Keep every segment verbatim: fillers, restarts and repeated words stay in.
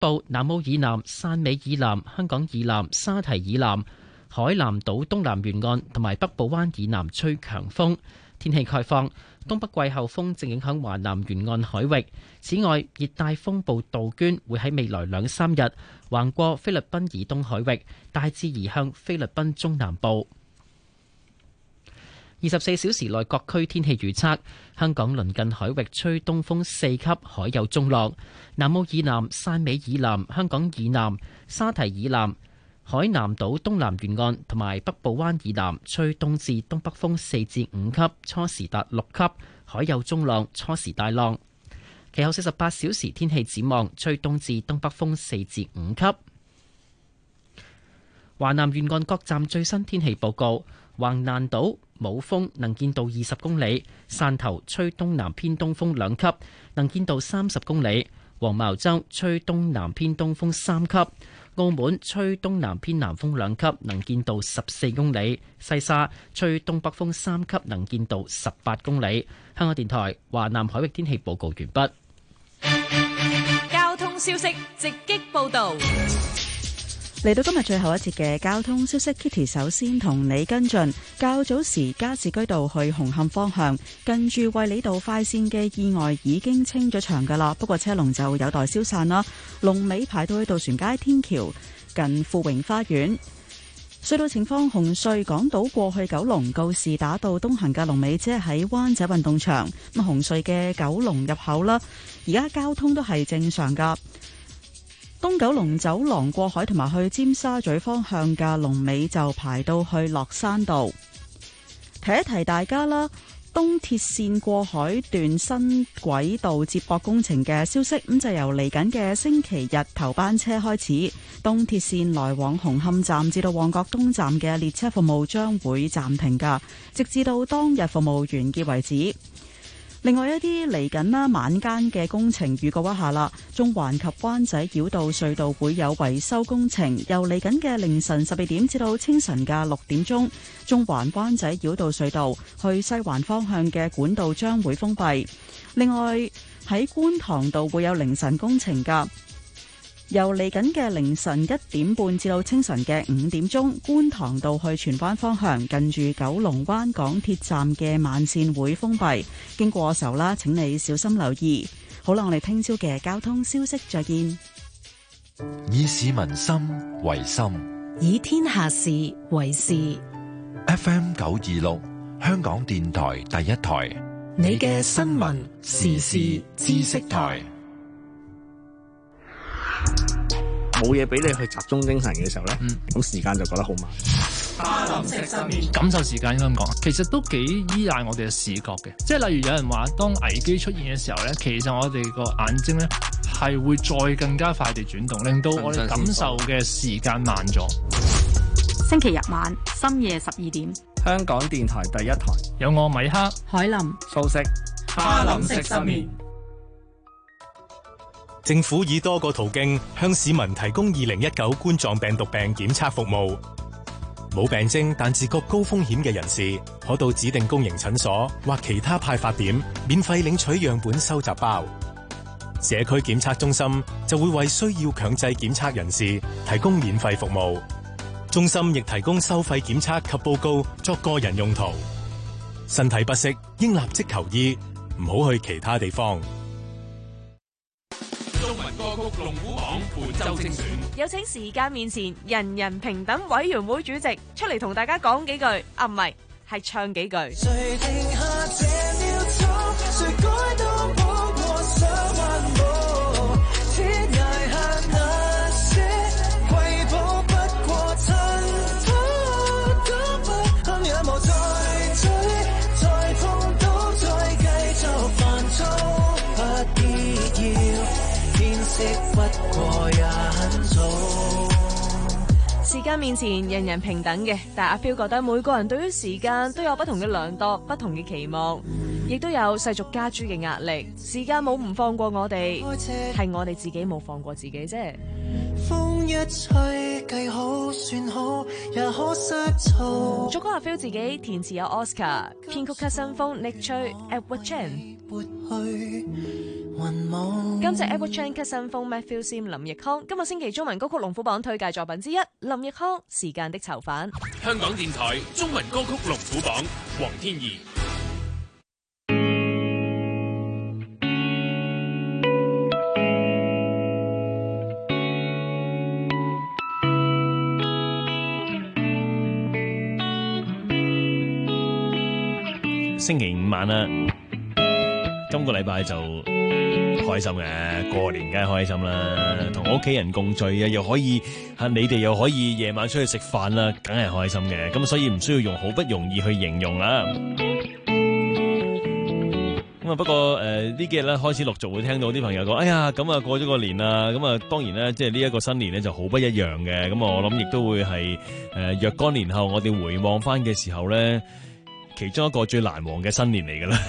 部、南澳以南、汕尾以南、香港以南、沙堤以南、海南島東南沿岸同埋北部灣以南吹強風。天氣概況，東北季候風正影響華南沿岸海域。此外，熱帶風暴杜鵑會喺未來兩三日橫過菲律賓以東海域，大致移向菲律賓中南部。二十四小時內各區天氣預測：香港鄰近海域吹東風四級，海有中浪；南澳以南、汕尾以南、香港以南、沙堤以南、海南島東南沿岸同埋北部灣以南吹東至東北風四至五級，初時達六級，海有中浪，初時大浪。其後四十八小時天氣展望，吹東至東北風四至五級。華南沿岸各站最新天氣報告：橫瀾島冇風，能見度二十公里；汕頭吹東南偏東風兩級，能見度三十公里；黃茅洲吹東南偏東風三級；澳門吹東南偏南風兩級，能見度十四公里；西沙吹東北風三級，能見度十八公里。香港電台華南海域天氣報告完畢。 交通消息直擊報道。 嚟到今日最後一節嘅交通消息 ，Kitty 首先同你跟進。較早時加士居道去紅磡方向，近住衛理道快線嘅意外已經清咗場噶啦，不過車龍就有待消散啦。龍尾排到去渡船街天橋近富榮花園。隧道情況：紅隧港島過去九龍告士打道東行嘅龍尾即係喺灣仔運動場。咁紅隧嘅九龍入口啦，而家交通都係正常噶。東九龍走廊過海同埋去尖沙咀方向嘅龍尾就排到去落山道。提一提大家啦，東鐵綫過海段新軌道接駁工程嘅消息，咁就由嚟緊嘅星期日頭班車開始，東鐵綫來往紅磡站至到旺角東站嘅列車服務將會暫停噶，直至到當日服務完結為止。另外一啲嚟緊啦，晚間嘅工程預告一下啦。中環及灣仔繞道隧道會有維修工程，由嚟緊嘅凌晨十二點至到清晨嘅六點鐘，中環灣仔繞道隧道去西環方向嘅管道將會封閉。另外喺觀塘道會有凌晨工程噶，由嚟緊嘅凌晨一點半至到清晨嘅五點鐘，觀塘道去荃灣方向近住九龍灣港鐵站嘅慢線會封閉，經過嘅時候啦，請你小心留意。好啦，我哋聽朝嘅交通消息再見。 以市民心為心， 以天下事為事。 F M 九二六，香港電台第一台， 你嘅新聞時事知識台。 冇嘢俾你去集中精神嘅時候咧，咁、嗯、時間就覺得好慢。 哈林食失眠，感受時間應該咁講，其實都幾依賴我哋嘅視覺嘅。即係例如有人話，當危機出現嘅時候咧，其實我哋個眼睛咧係會再更加快地轉動，令到我哋感受嘅時間慢咗。 星期日晚深夜十二點， 香港電台第一台有我米克、 海林、 素食。 哈林食失眠。 政府以多個途徑向市民提供二零一九冠狀病毒病檢測服務。冇病徵但自覺高風險嘅人士，可到指定公營診所或其他派發點免費領取樣本收集包。社區檢測中心就會為需要強制檢測人士提供免費服務。中心亦提供收費檢測及報告作個人用途。身體不適應立即求醫，唔好去其他地方。 中文歌曲龍虎榜本周精選， 有請時間面前人人平等委員會主席出嚟同大家講幾句，啊唔係，係唱幾句。誰停下這秒鐘，誰改到不過想漫步，天涯下那些瑰寶不過塵土，都不堪仰望再追，再痛都再繼續犯錯，不必要。不過也很早。時間面前人人平等嘅，但阿飄覺得每個人對於時間都有不同嘅量度，不同嘅期望。 亦都有世俗加諸嘅壓力。時間冇唔放過我哋，係我哋自己冇放過自己啫。 風一吹，計好算好，也可失措。 作曲阿 Phil 自己，填詞有 Oscar， 編曲 cut 新風 Nick Choi Edward Chan。今隻 Edward Chan cut 新風 Matthew Sim 林奕匡，今個星期中文歌曲龍虎榜推介作品之一，林奕匡《時間的囚犯》。 香港電台中文歌曲龍虎榜，黃天怡。 星期五晚啦，今個禮拜就開心嘅，過年梗係開心啦，同屋企人共聚啊，又可以吓你哋又可以夜晚出去食飯啦，梗係開心嘅。咁所以唔需要用好不容易去形容啦。咁啊，不過誒呢幾日咧開始陸續會聽到啲朋友講，哎呀咁啊過咗個年啦，咁啊當然咧即係呢一個新年咧就好不一樣嘅。咁我諗亦都會係誒若干年後我哋回望翻嘅時候咧，其中一個最難忘嘅新年嚟㗎啦。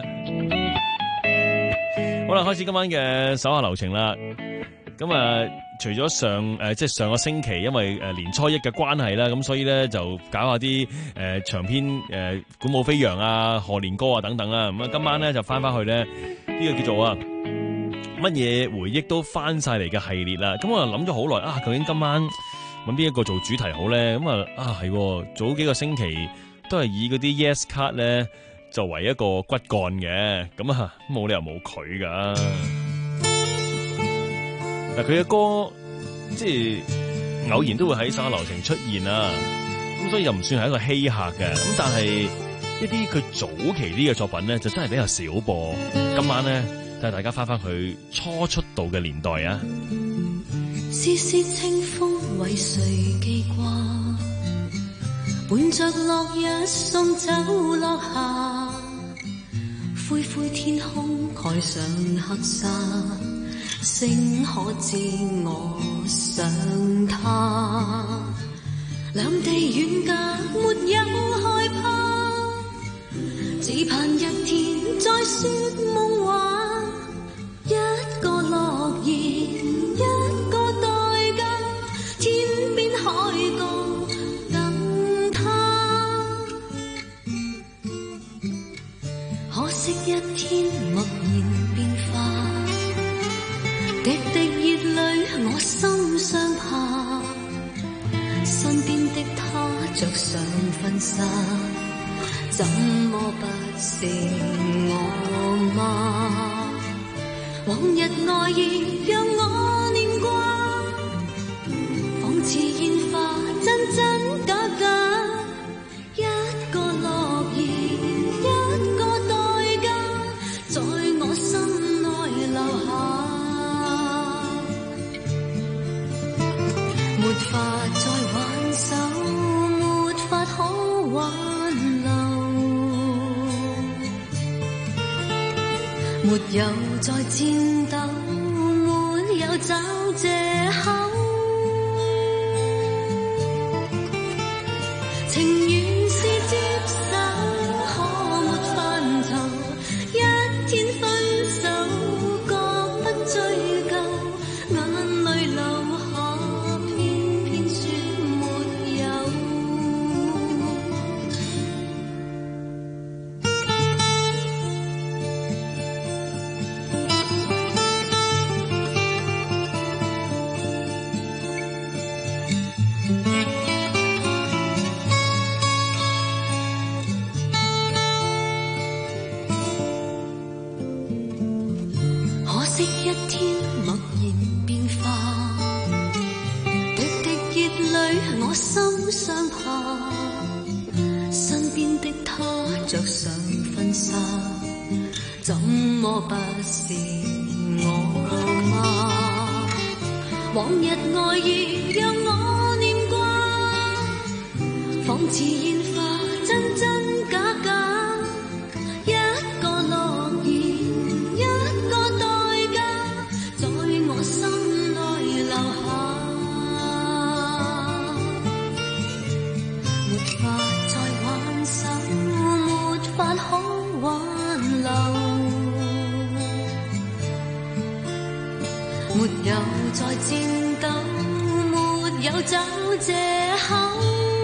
好啦，開始今晚嘅手下留情啦。咁啊，除咗上誒、呃、即係上個星期，因為誒年初一嘅關係啦，咁所以咧就搞下啲誒、呃、長篇誒、呃、鼓舞飛揚啊、賀年歌啊等等啦。咁啊，今晚咧就翻翻去咧呢、這個叫做啊乜嘢回憶都翻晒嚟嘅系列啦。咁我諗咗好耐啊，究竟今晚揾邊一個做主題好咧？咁啊啊係，早幾個星期都係以嗰啲 Yes Card 咧作為一個骨幹嘅，咁啊冇理由冇佢噶。嗱，佢嘅歌即係偶然都會喺手下留情出現啦，咁所以又唔算係一個稀客嘅。咁但係一啲佢早期啲嘅作品咧，就真係比較少播。今晚咧帶大家翻翻佢初出道嘅年代啊！ 絲絲清風為誰記掛？伴着落日送走落霞，灰灰天空蓋上黑紗，星可知我想他。兩地遠隔沒有害怕，只盼一天再說夢話。一個諾言，一個代價，天邊海角一天默然變化，滴滴熱淚我心傷怕，身邊的他着上婚紗，怎麼不是我嗎？往日愛意讓我念掛，仿似煙花真真假假，一個諾言，一個在我心內留下，沒法再挽手，沒法可挽留，沒有再戰鬥，沒有找藉口，情願是接受，可沒範疇。天分手，覺不追究，眼淚流下，偏偏說沒有。一天默然變化，滴滴熱淚我心傷怕，身邊的他着上婚紗，怎麼不是我嗎？往日愛意讓我念掛，仿似煙花真真假假。可挽有找藉口，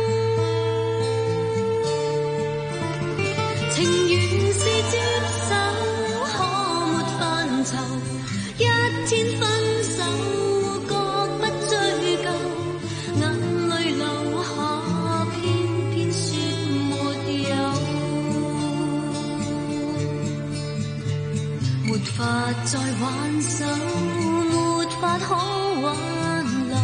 情願是接受，可沒範疇，一天分手，各不追究，眼淚流下，偏偏說沒有，沒法再挽手，沒法可挽留，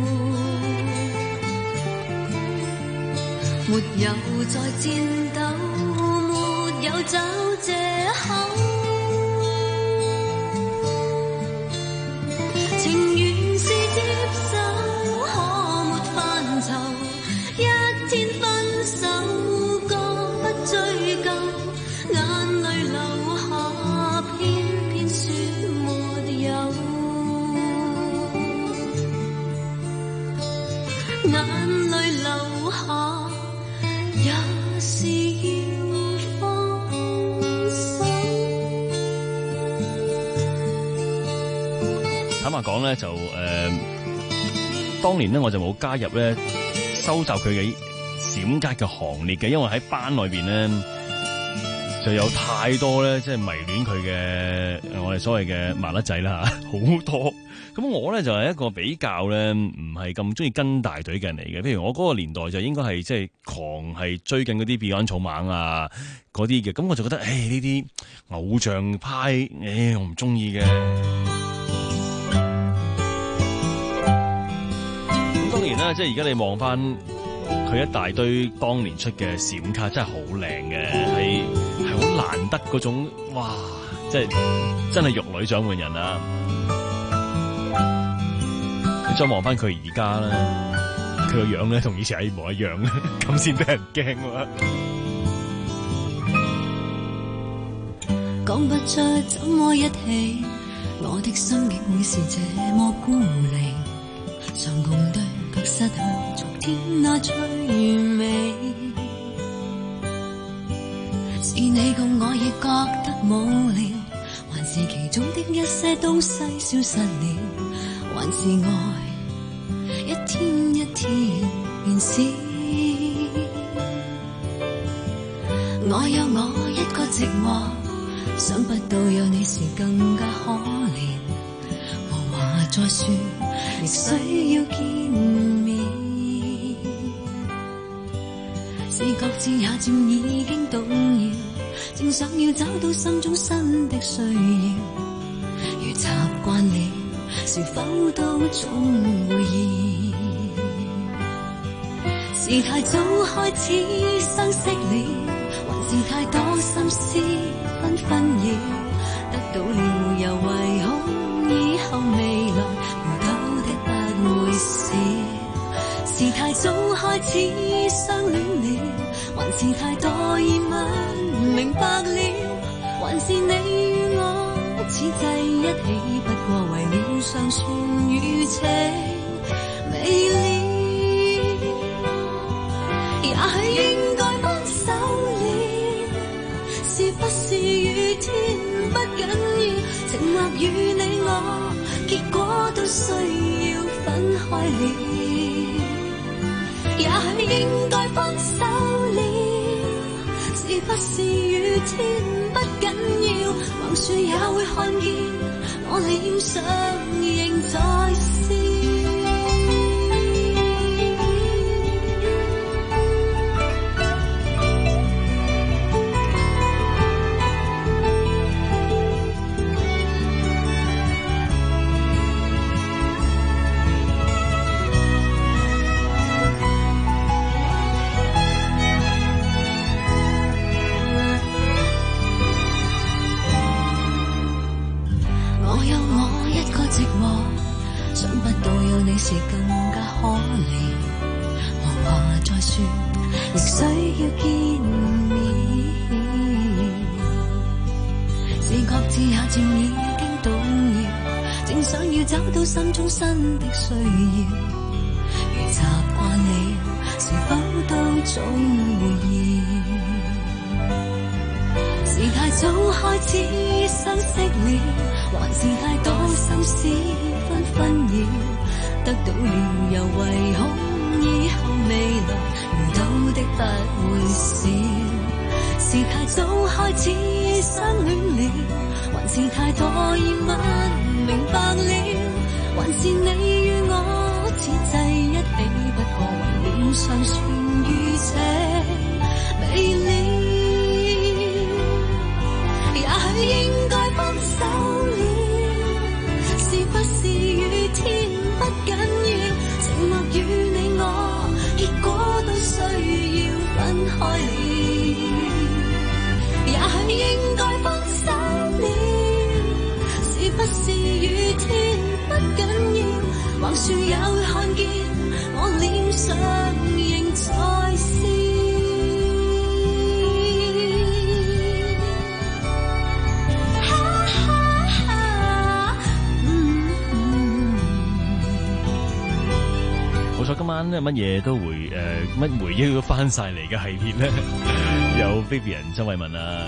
沒有再戰鬥，沒有找藉口，情願是接受，可沒範疇，一天分手，各不追究，眼淚流下，偏偏說沒有，眼淚流下，也是要放手。 坦白講咧，就誒、呃，當年咧我就冇加入咧收集佢嘅閃卡嘅行列嘅，因為喺班裏邊咧就有太多咧，即係迷戀佢嘅我哋所謂嘅麻甩仔啦嚇，好多。咁我咧就係、是、一個比較咧唔係咁中意跟大隊嘅人嚟嘅，譬如我嗰個年代就應該係即係狂係追緊嗰啲 Beyond 草蜢啊嗰啲嘅，咁我就覺得誒呢啲偶像派誒、哎、我唔中意嘅。咁當然啦，即係而家你望翻佢一大堆當年出嘅閃卡，真係好靚嘅，係係好難得嗰種哇！即係真係玉女掌門人啊！你再望翻佢而家啦，佢個樣咧同以前係一模一樣，咁先俾人驚喎。 講不出怎麼一起，我的心竟會是這麼孤零，常共對卻失去昨天那趣味。是你共我亦覺得無聊，還是其中的一些東西消失了，還是愛一天一天變少。我有我一個寂寞，想不到有你時更加可憐，無話再說，亦需要見面。視覺至也漸已經動搖，正想要找到心中新的需要，如習慣了，是否都總會厭？是太早開始相識了，還是太多心思紛紛擾？得到了又唯恐以後未來回頭的不會少。是太早開始相戀了，還是太多疑問明白了？還是你與我此際一起，不過為了尚存餘情未了？也許應該分手了，是不是雨天不緊要？情或與你我，結果都需要分開了。也許應該分手了，是不是雨天不緊要？橫豎也會看見我臉上仍在笑。你是更加可憐，無話再說，亦需要見面。視覺至也漸已經動搖，正想要找到心中新的需要。如習慣了，是否都總會厭？是太早開始相識了，還是太多心思紛紛擾？得到了又唯恐以後未來遇到的不會少，是太早開始相戀了，還是太多已不明白了，還是你與我此際一起不過為了尚存於這未了，也許應該分手了，是不是雨天不緊要，寂寞與你我結果都需要分開了，也許應該分手了，是不是雨天不緊要，橫豎有看見我臉上仍在笑。 冇錯，今晚咧乜嘢都會誒乜回憶都翻晒嚟嘅系列咧，有 Vivian 周慧敏啊。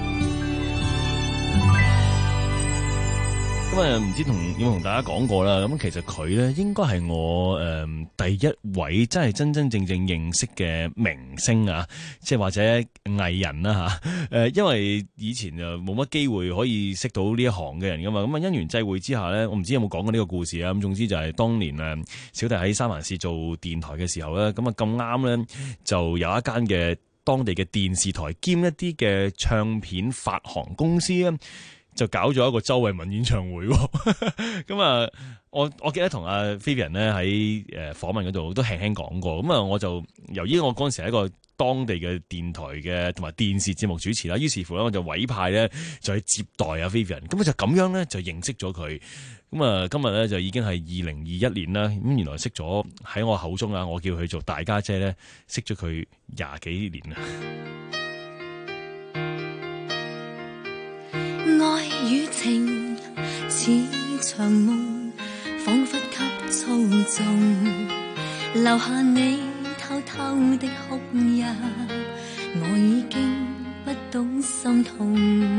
咁啊，唔知同有冇同大家講過啦。咁其實佢咧應該係我誒、呃、第一位真係真真正正認識嘅明星啊，即係或者藝人啦嚇。誒、呃，因為以前就冇乜機會可以識到呢一行嘅人噶嘛。咁啊，因緣際會之下咧，我唔知有冇講過呢個故事啊。咁總之就係當年誒小弟喺三藩市做電台嘅時候咧，咁啊咁啱咧就有一間嘅當地嘅電視台兼一啲嘅唱片發行公司咧，就搞咗一個周慧敏演唱會，咁啊，我我記得同阿 Vivian 咧喺誒訪問嗰度都輕輕講過，咁啊，我就由於我嗰陣時係一個當地嘅電台嘅同埋電視節目主持啦，於是乎咧我就委派咧就去接待阿 Vivian，咁啊就咁樣咧就認識咗佢，咁啊今日咧就已經係二零二一年啦，咁原來識咗喺我口中啊，我叫佢做大家姐咧，識咗佢廿幾年啦。 愛與情似場夢，彷彿給操縱，留下你偷偷的哭泣，我已經不懂心痛。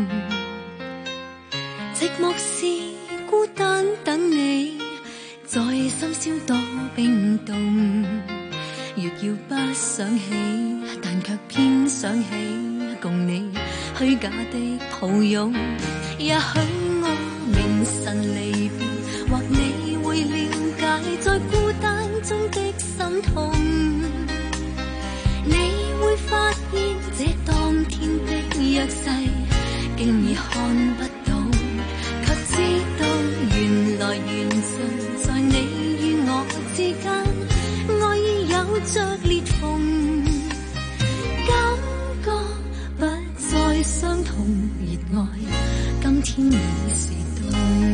寂寞是孤單等你，在深宵多冰凍，越要不想起，但卻偏想起共你虛假的抱擁，也許我明晨離別，或你會了解在孤單中的心痛，你會發現這當天的約誓，竟已看不到，卻知道原來緣盡在你與我之間，愛已有着裂縫，感覺不再相同，熱愛今天已是冬。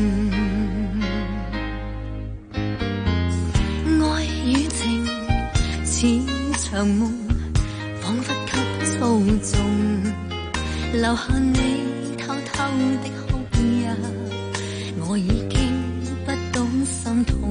愛與情似場夢，彷彿給操縱，留下你偷偷的哭泣，我已經不懂心痛。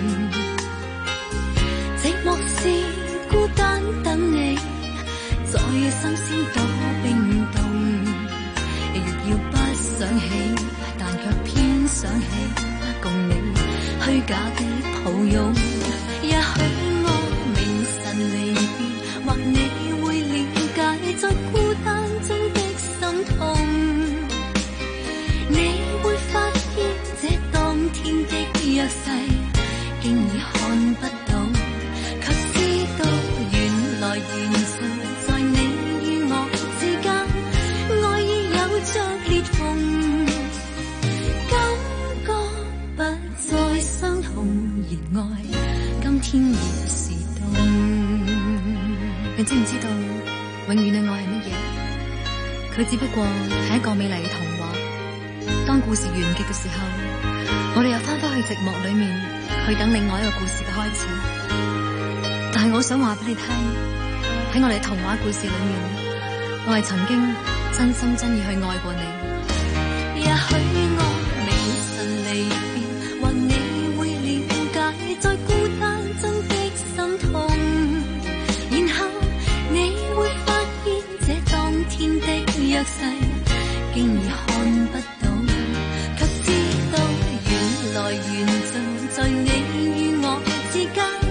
寂寞是孤單等你，在深宵多冰凍，越要不想起，但卻偏想起共你虛假的抱擁，也許我明晨離別，或你會了解在孤單中的心痛，你會發現這當天的約誓，竟已看不到，卻知道原來緣盡在你與我之間，愛已有着裂縫，感覺不再相同，熱愛今天已是冬。你知唔知道永遠嘅愛係乜嘢？佢只不過係一個美麗嘅童話。當故事完結嘅時候，我哋又翻返去寂寞裏面，去等另外一個故事嘅開始。但係我想話俾你聽，喺我哋童話故事裏面，我係曾經真心真意去愛過你。也許我明晨離別，或你會了解在孤單中的心痛，然後你會發現這當天的約誓，竟已看不到，卻知道原來緣盡在你與我之間，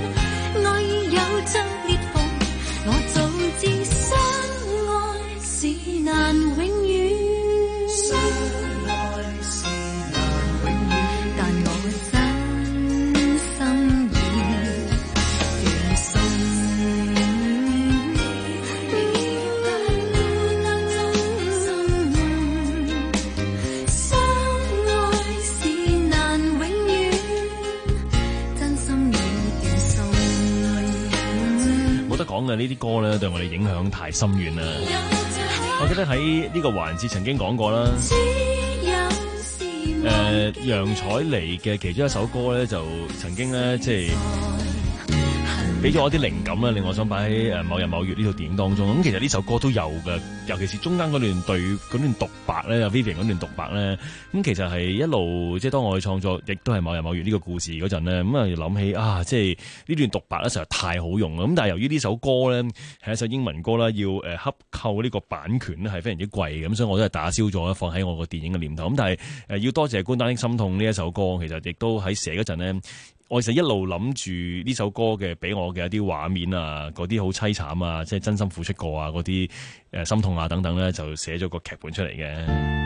講嘅呢啲歌咧，對我哋影響太深遠啦。我記得喺呢個環節曾經講過啦。誒、呃，楊采妮嘅其中一首歌咧，就曾經咧，即係俾咗我啲靈感啦，令我想擺喺誒某日某月呢套電影當中。咁其實呢首歌都有嘅，尤其是中間嗰段對嗰段獨白咧，有 Vivian 嗰段獨白咧，咁其實係一路即係當我去創作，亦都係某日某月呢個故事嗰陣咧，咁啊諗起啊，即係呢段獨白咧實在太好用啦。咁但係由於呢首歌咧係一首英文歌啦，要誒洽購呢個版權咧係非常之貴嘅，咁所以我都係打消咗放喺我個電影嘅念頭。咁但係誒要多謝《孤單的心痛》呢一首歌，其實亦都喺寫嗰陣咧。我其實一路諗住呢首歌嘅俾我嘅一啲畫面啊，嗰啲好凄慘啊，即係真心付出過啊，嗰啲誒心痛啊等等咧，就寫咗個劇本出嚟嘅。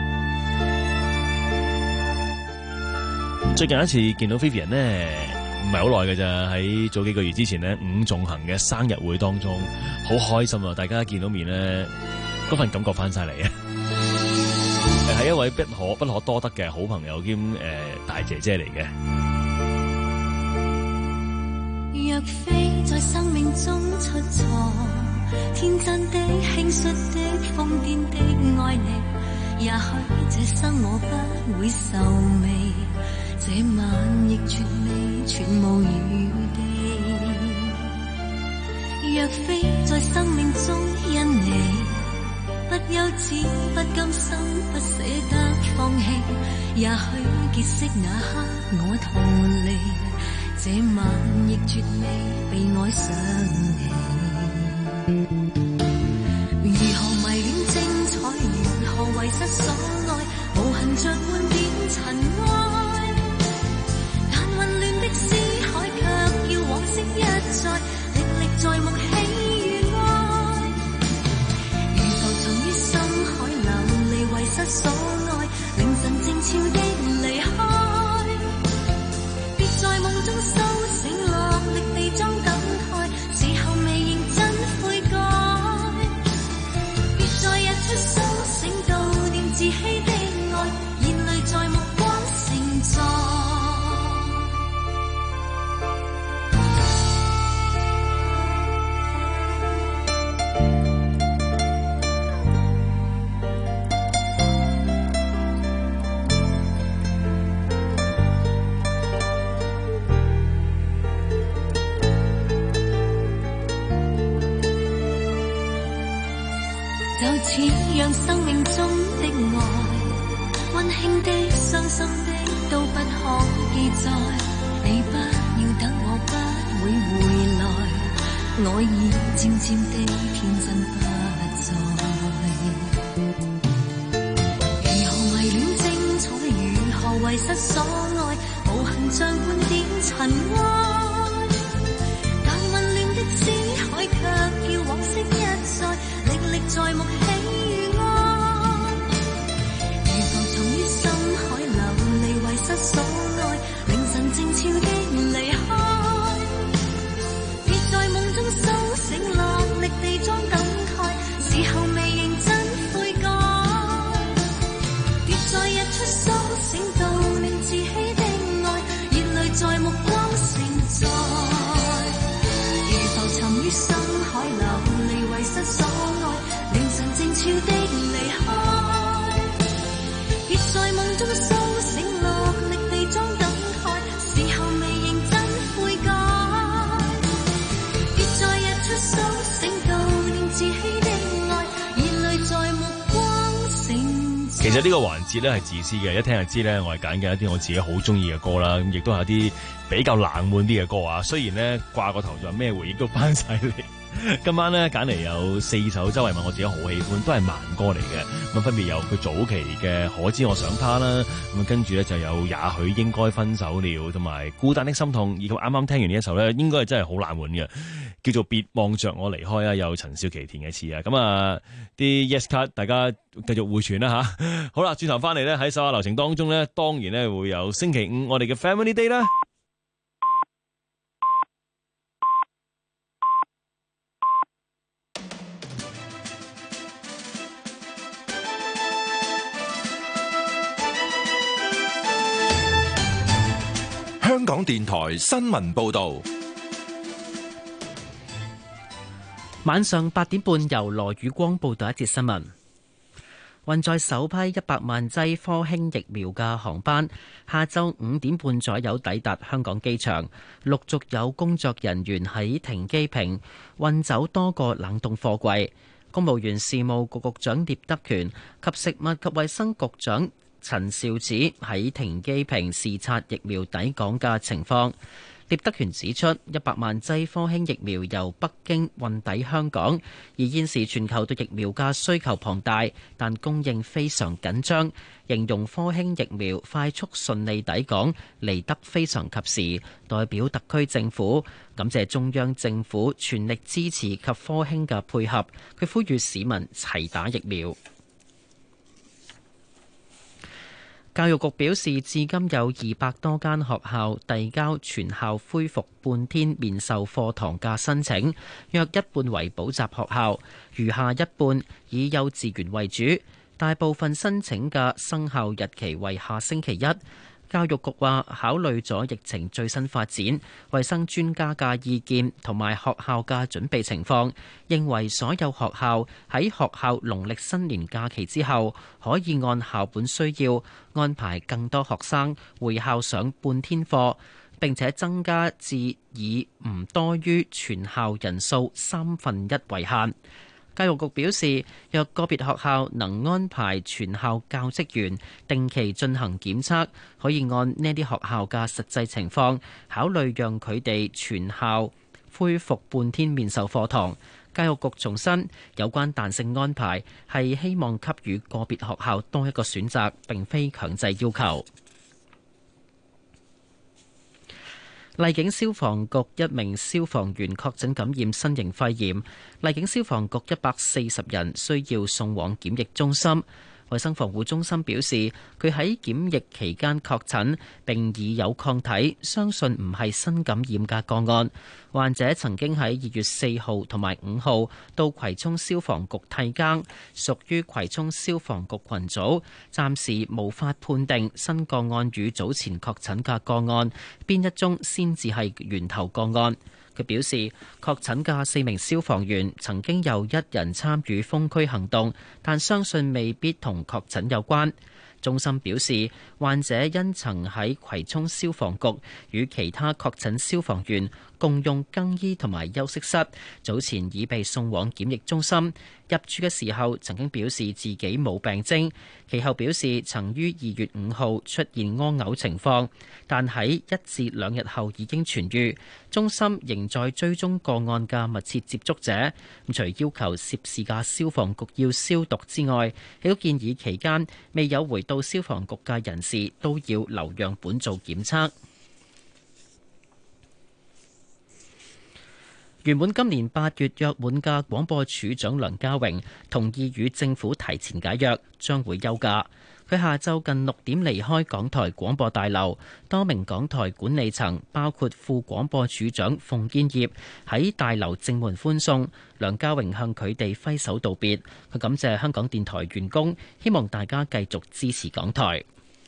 最近一次見到 Vivian 呢，唔係好耐嘅咋，喺早幾個月之前呢，伍仲衡嘅生日會當中，好開心啊！大家見到面呢，嗰份感覺翻晒嚟啊！係一位不可不可多得嘅好朋友兼誒、呃、大姐姐嚟嘅。 若非在生命中出錯，天真的輕率的瘋癲的愛你，也許這生我不會受味，這晚亦絕味，全無餘地。若非在生命中因你不休止，不甘心，不捨得放棄，也許結識那刻我逃離，這晚亦絕未被愛上你。如何迷戀精彩，如何遺失所愛，無痕着半點塵埃，但混亂的思海卻要往昔一再，歷歷在目喜與愛，如浮沉於深海流離遺失所愛，凌晨靜悄的離開，在夢中蘇醒，落力地裝等待，事後未認真悔改，別在日出蘇醒悼念自欺的愛，眼淚在目光盛載。似讓生命中的愛，溫馨的、傷心的都不可記載。你不要等我，不會回來，我已漸漸地天真不再。如何迷戀精彩，如何遺失所愛，無痕像半點塵埃，但混亂的思海卻叫往昔一再，歷歷在目。失所愛，凌晨靜悄的離開，別在夢中蘇醒，落力地裝感慨，事後未認真悔改，別在日出蘇醒悼念自欺的愛，眼淚在目光盛載，如浮沉於深海流離遺失所愛，凌晨靜悄的離開，別在夢中蘇醒，裝等待，事後未認真悔改，別在日出蘇醒悼念自欺的愛，眼淚在目光盛載。 其實呢個環節咧係自私嘅，一聽就知咧我係揀嘅一啲我自己好中意嘅歌啦，咁亦都係一啲比較冷門啲嘅歌啊。雖然咧掛個頭就話咩回憶都翻晒嚟。今晚咧揀嚟有四首周慧敏我自己好喜歡，都係慢歌嚟嘅。咁分別有佢早期嘅可知我想他啦，咁跟住咧就有也許應該分手了，同埋孤單的心痛，以及啱啱聽完呢一首咧，應該係真係好冷門嘅，叫做別望着我離開啊，有陳少琪填嘅詞啊。咁啊啲 Yes Card 大家繼續互傳啦吓。好啦，轉頭翻嚟咧喺手下流程當中咧，當然咧會有星期五我哋嘅 Family Day 啦。 香港電台新聞報道， 晚上八點半由羅宇光報道一節新聞。運載首批一百萬劑科興疫苗嘅航班，下晝五點半左右抵達香港機場，陸續有工作人員喺停機坪運走多個冷凍貨櫃。公務員事務局局長聶德權及食物及衛生局長陳肇始喺停機坪視察疫苗抵港嘅情況。聶德權指出，一百萬劑科興疫苗由北京運抵香港，而現時全球對疫苗嘅需求龐大，但供應非常緊張。形容科興疫苗快速順利抵港嚟得非常及時，代表特區政府感謝中央政府全力支持及科興嘅配合。佢呼籲市民齊打疫苗。教育局表示，至今有二百多間學校遞交全校恢復半天面授課堂嘅申請，約一半為補習學校，餘下一半以幼稚園為主。大部分申請嘅生效日期為下星期一。教育局話考慮咗疫情最新發展、衛生專家嘅意見同埋學校嘅準備情況，認為所有學校喺學校農曆新年假期之後，可以按校本需要安排更多學生回校上半天課，並且增加至以唔多於全校人數三分一為限。教育局表示，若個別學校能安排全校教職員定期進行檢測，可以按呢啲學校嘅實際情況考慮讓佢哋全校恢復半天面授課堂。教育局重申，有關彈性安排係希望給予個別學校多一個選擇，並非強制要求。荔景消防局一名消防員確診感染新型肺炎，荔景消防局一百四十人需要送往檢疫中心。衛生防護中心表示，佢喺檢疫期間確診並已有抗體，相信唔係新感染嘅個案。患者曾經喺二月四號同埋五號到葵涌消防局替更，屬於葵涌消防局群組，暫時無法判定新個案與早前確診嘅個案邊一宗先至係源頭個案。佢表示，確診嘅四名消防員曾經有一人參與封區行動，但相信未必同確診有關。中心表示，患者因曾喺葵涌消防局與其他確診消防員共用更衣同埋休息室，早前已被送往檢疫中心。入住嘅時候曾經表示自己冇病徵，其後表示曾於二月五號出現屙嘔情況，但喺一至兩日後已經痊癒。中心仍在追蹤個案嘅密切接觸者，除要求涉事嘅消防局要消毒之外，亦都建議期間未有回到消防局嘅人士都要留樣本做檢測。原本今年八月約滿嘅廣播處長梁家榮同意與政府提前解約，將會休假。佢下晝近六點離開港台廣播大樓，多名港台管理層包括副廣播處長馮建業喺大樓正門歡送。梁家榮向佢哋揮手道別，佢感謝香港電台員工，希望大家繼續支持港台。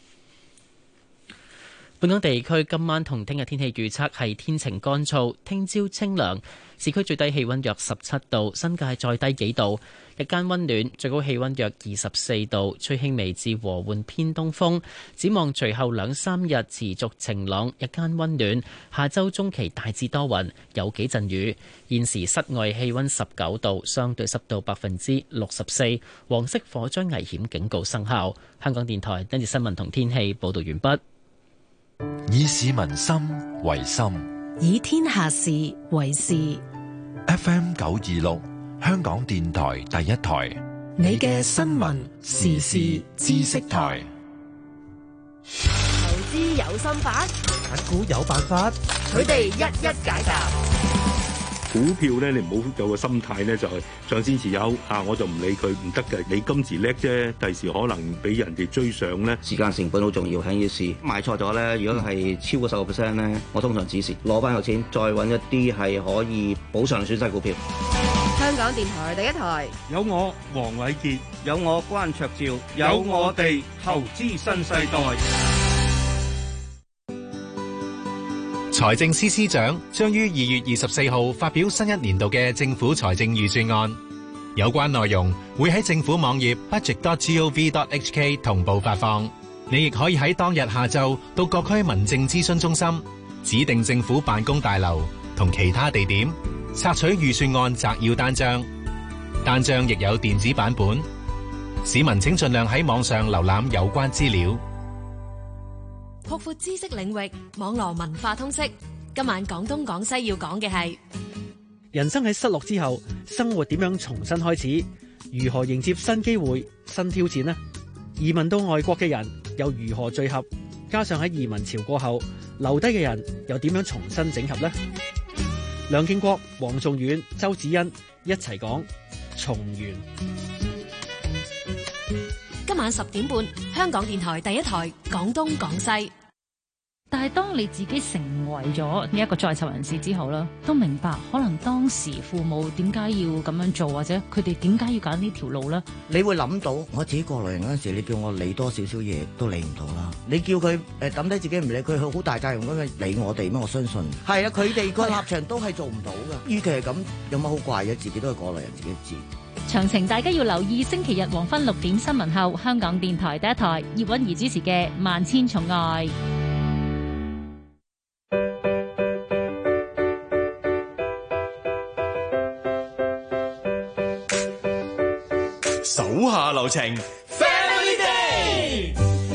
本港地區今晚同聽日天氣預測係天晴乾燥，聽朝清涼，市區最低氣溫約十七度，新界再低幾度。日間溫暖，最高氣溫約二十四度，吹輕微至和緩偏東風。展望隨後兩三日持續晴朗，日間溫暖。下周中期大致多雲，有幾陣雨。現時室外氣溫十九度，相對濕度百分之六十四，黃色火災危險警告生效。香港電台今日新聞同天氣報道完畢。 以市民心為心， 以天下事為事。 F M 九二六，香港電台第一台， 你嘅新聞時事知識台。 投資有心法， 揀股有辦法， 佢哋一一解答。 股票咧，你唔好有個心態咧，就係上先持有啊，我就唔理佢唔得嘅。你今時叻啫，第時可能俾人哋追上咧。 時間成本好重要，喺呢事買錯咗咧。如果係超過十個 percent 咧，我通常指示攞翻個錢，再揾一啲係可以補償損失股票。 香港電台第一台有我黃偉傑， 有我關焯照， 有我哋投資新世代。 財政司司長將於二月二十四號發表新一年度嘅政府財政預算案，有關內容會喺政府網頁 budget dot gov dot h k 同步發放。你亦可以喺當日下晝到各區民政諮詢中心、指定政府辦公大樓同其他地點索取預算案摘要單張，單張亦有電子版本。市民請盡量喺網上瀏覽有關資料。 擴闊知識領域，網絡文化通識。今晚廣東廣西要講嘅係人生喺失落之後，生活點樣重新開始？如何迎接新機會、新挑戰呢？移民到外國嘅人又如何聚合？加上喺移民潮過後留低嘅人又點樣重新整合呢？梁敬國、黃仲遠、周子欣一齊講重圓。 今晚十點半，香港電台第一台廣東廣西。 但係當你自己成為咗呢一個在囚人士之後啦，都明白可能當時父母點解要咁樣做，或者佢哋點解要揀呢條路咧？ 你會諗到我自己過來人嗰陣時，你叫我理多少少嘢都理唔到啦。你叫佢誒抌低自己唔理佢，佢好大責任咁樣理我哋咩？我相信係啊，佢哋個立場都係做唔到噶。與其係咁，有乜好怪嘅？自己都係過來人，自己知。 詳情大家要留意星期日黃昏六點新聞後，香港電台第一台葉韻儀主持嘅《萬千寵愛》。 手下留情 ，Family Day。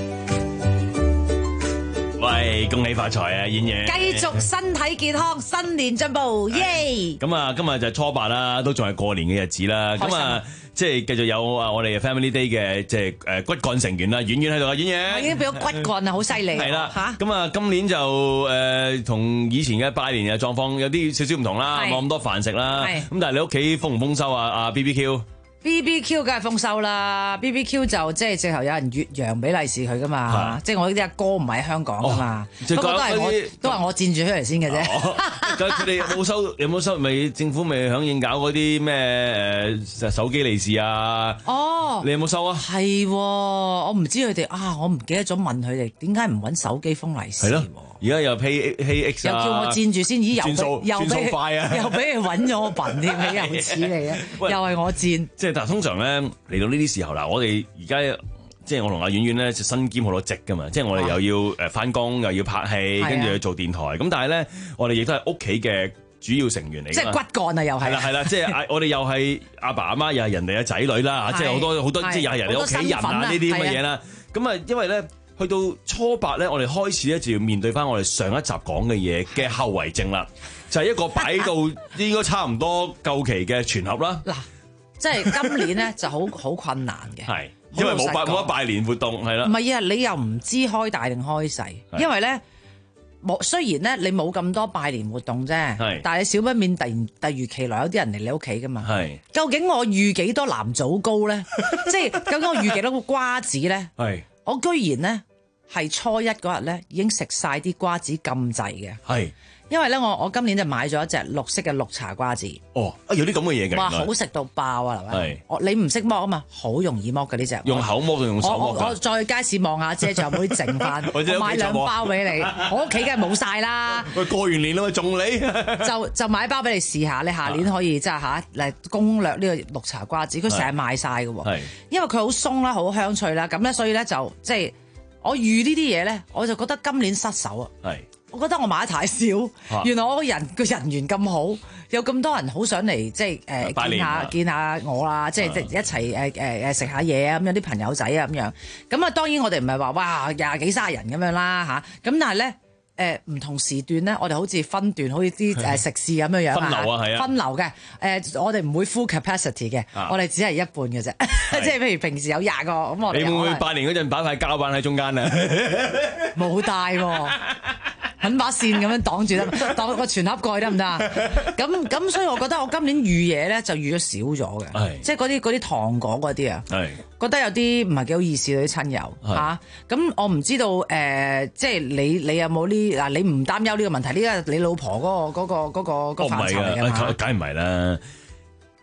喂，恭喜發財啊，燕爺！ 繼續身體健康，新年進步，耶！ 咁啊，今日就係初八啦，都仲係過年嘅日子啦。咁啊，即係繼續有啊，我哋 Family Day 嘅即係誒骨幹成員啦，婉婉喺度啊，婉婉。 我已經俾咗骨幹啊，好犀利。 係啦， 嚇。 咁啊，今年就誒同以前嘅拜年嘅狀況有啲少少唔同啦，冇咁多飯食啦。係。咁但係你屋企豐唔豐收啊？啊 B B Q。 B B Q 梗係豐收啦 ，B B Q 就即係直頭有人越洋俾利是佢噶嘛，即係我呢啲阿哥唔係喺香港噶嘛，不過都係我都係我佔住出嚟先嘅啫。 咁佢哋有冇收？有冇收？咪政府咪響應搞嗰啲咩誒手機利是啊？哦，你有冇收啊？ 係，我唔知佢哋啊，我唔記得咗問佢哋點解唔揾手機封利是。係咯， 而家又 Pay Pay X 啊， 又叫我佔住先，咦又俾又俾快啊， 又俾佢揾咗我笨添，你又似你啊，又係我佔。 但係通常咧嚟到呢啲時候啦，我哋而家即係我同阿婉婉咧，就身兼好多職噶嘛，即係我哋又要誒翻工，又要拍戲，跟住要做電台。咁但係咧，我哋亦都係屋企嘅主要成員嚟。 即係骨幹啊，又係。係啦係啦，即係我哋又係阿爸阿媽，又係人哋嘅仔女啦，即係好多好多，即係又係人哋屋企人啊呢啲咁嘅嘢啦。咁啊，因為咧去到初八咧，我哋開始咧就要面對翻我哋上一集講嘅嘢嘅後遺症啦，就係一個擺到應該差唔多夠期嘅全盒啦。嗱。 即係今年咧就好好困難嘅， 係因為冇拜冇得拜年活動係啦。 唔係啊，你又唔知開大定開細，因為咧冇雖然咧你冇咁多拜年活動啫，但係少不免突然突如其來有啲人嚟你屋企噶嘛。係究竟我預幾多藍棗糕咧？即係究竟我預幾多個瓜子咧？係我居然咧係初一嗰日咧已經食晒啲瓜子咁滯嘅。係。因為咧，我我今年就買咗一隻綠色嘅綠茶瓜子。哦，啊有啲咁嘅嘢嘅。哇，好食到爆啊！係，我你唔識剝啊嘛，好容易剝嘅呢隻。用口剝定用手剝？我我再街市望下姐，仲有冇啲剩翻？我買兩包俾你，我屋企梗係冇晒啦。喂，過完年啦嘛，仲你？就就買包俾你試下，你下年可以即係嚇嚟攻略呢個綠茶瓜子，佢成日賣晒嘅喎。係，因為佢好鬆啦，好香脆啦，咁咧所以咧就即係我預呢啲嘢咧，我就覺得今年失手啊。係。我覺得我買得太少，啊、原來我個人個人緣咁好，有咁多人好想嚟即係誒、呃、見下見下我啦，即係即係一齊誒誒誒食下嘢啊，咁有啲朋友仔啊咁樣。咁啊當然我哋唔係話哇廿幾卅人咁樣啦嚇，咁但係咧誒唔同時段咧，我哋好似分段，好似啲誒食肆咁樣樣分流啊係啊，分流嘅誒、呃、我哋唔會 full capacity 嘅，啊、我哋只係一半嘅啫，即係譬如平時有廿個咁我哋。你會唔會拜年嗰陣擺塊膠板喺中間啊？冇帶喎。揾把線咁樣擋住得，當個全盒蓋得唔得啊？咁咁，所以我覺得我今年預嘢咧就預咗少咗嘅，即係嗰啲嗰啲糖果嗰啲啊，覺得有啲唔係幾好意思對啲親友嚇。咁我唔知道誒，即係你你有冇呢嗱？你唔擔憂呢個問題？呢個你老婆嗰個嗰個嗰個嗰個範疇嚟㗎嘛？梗唔係啦。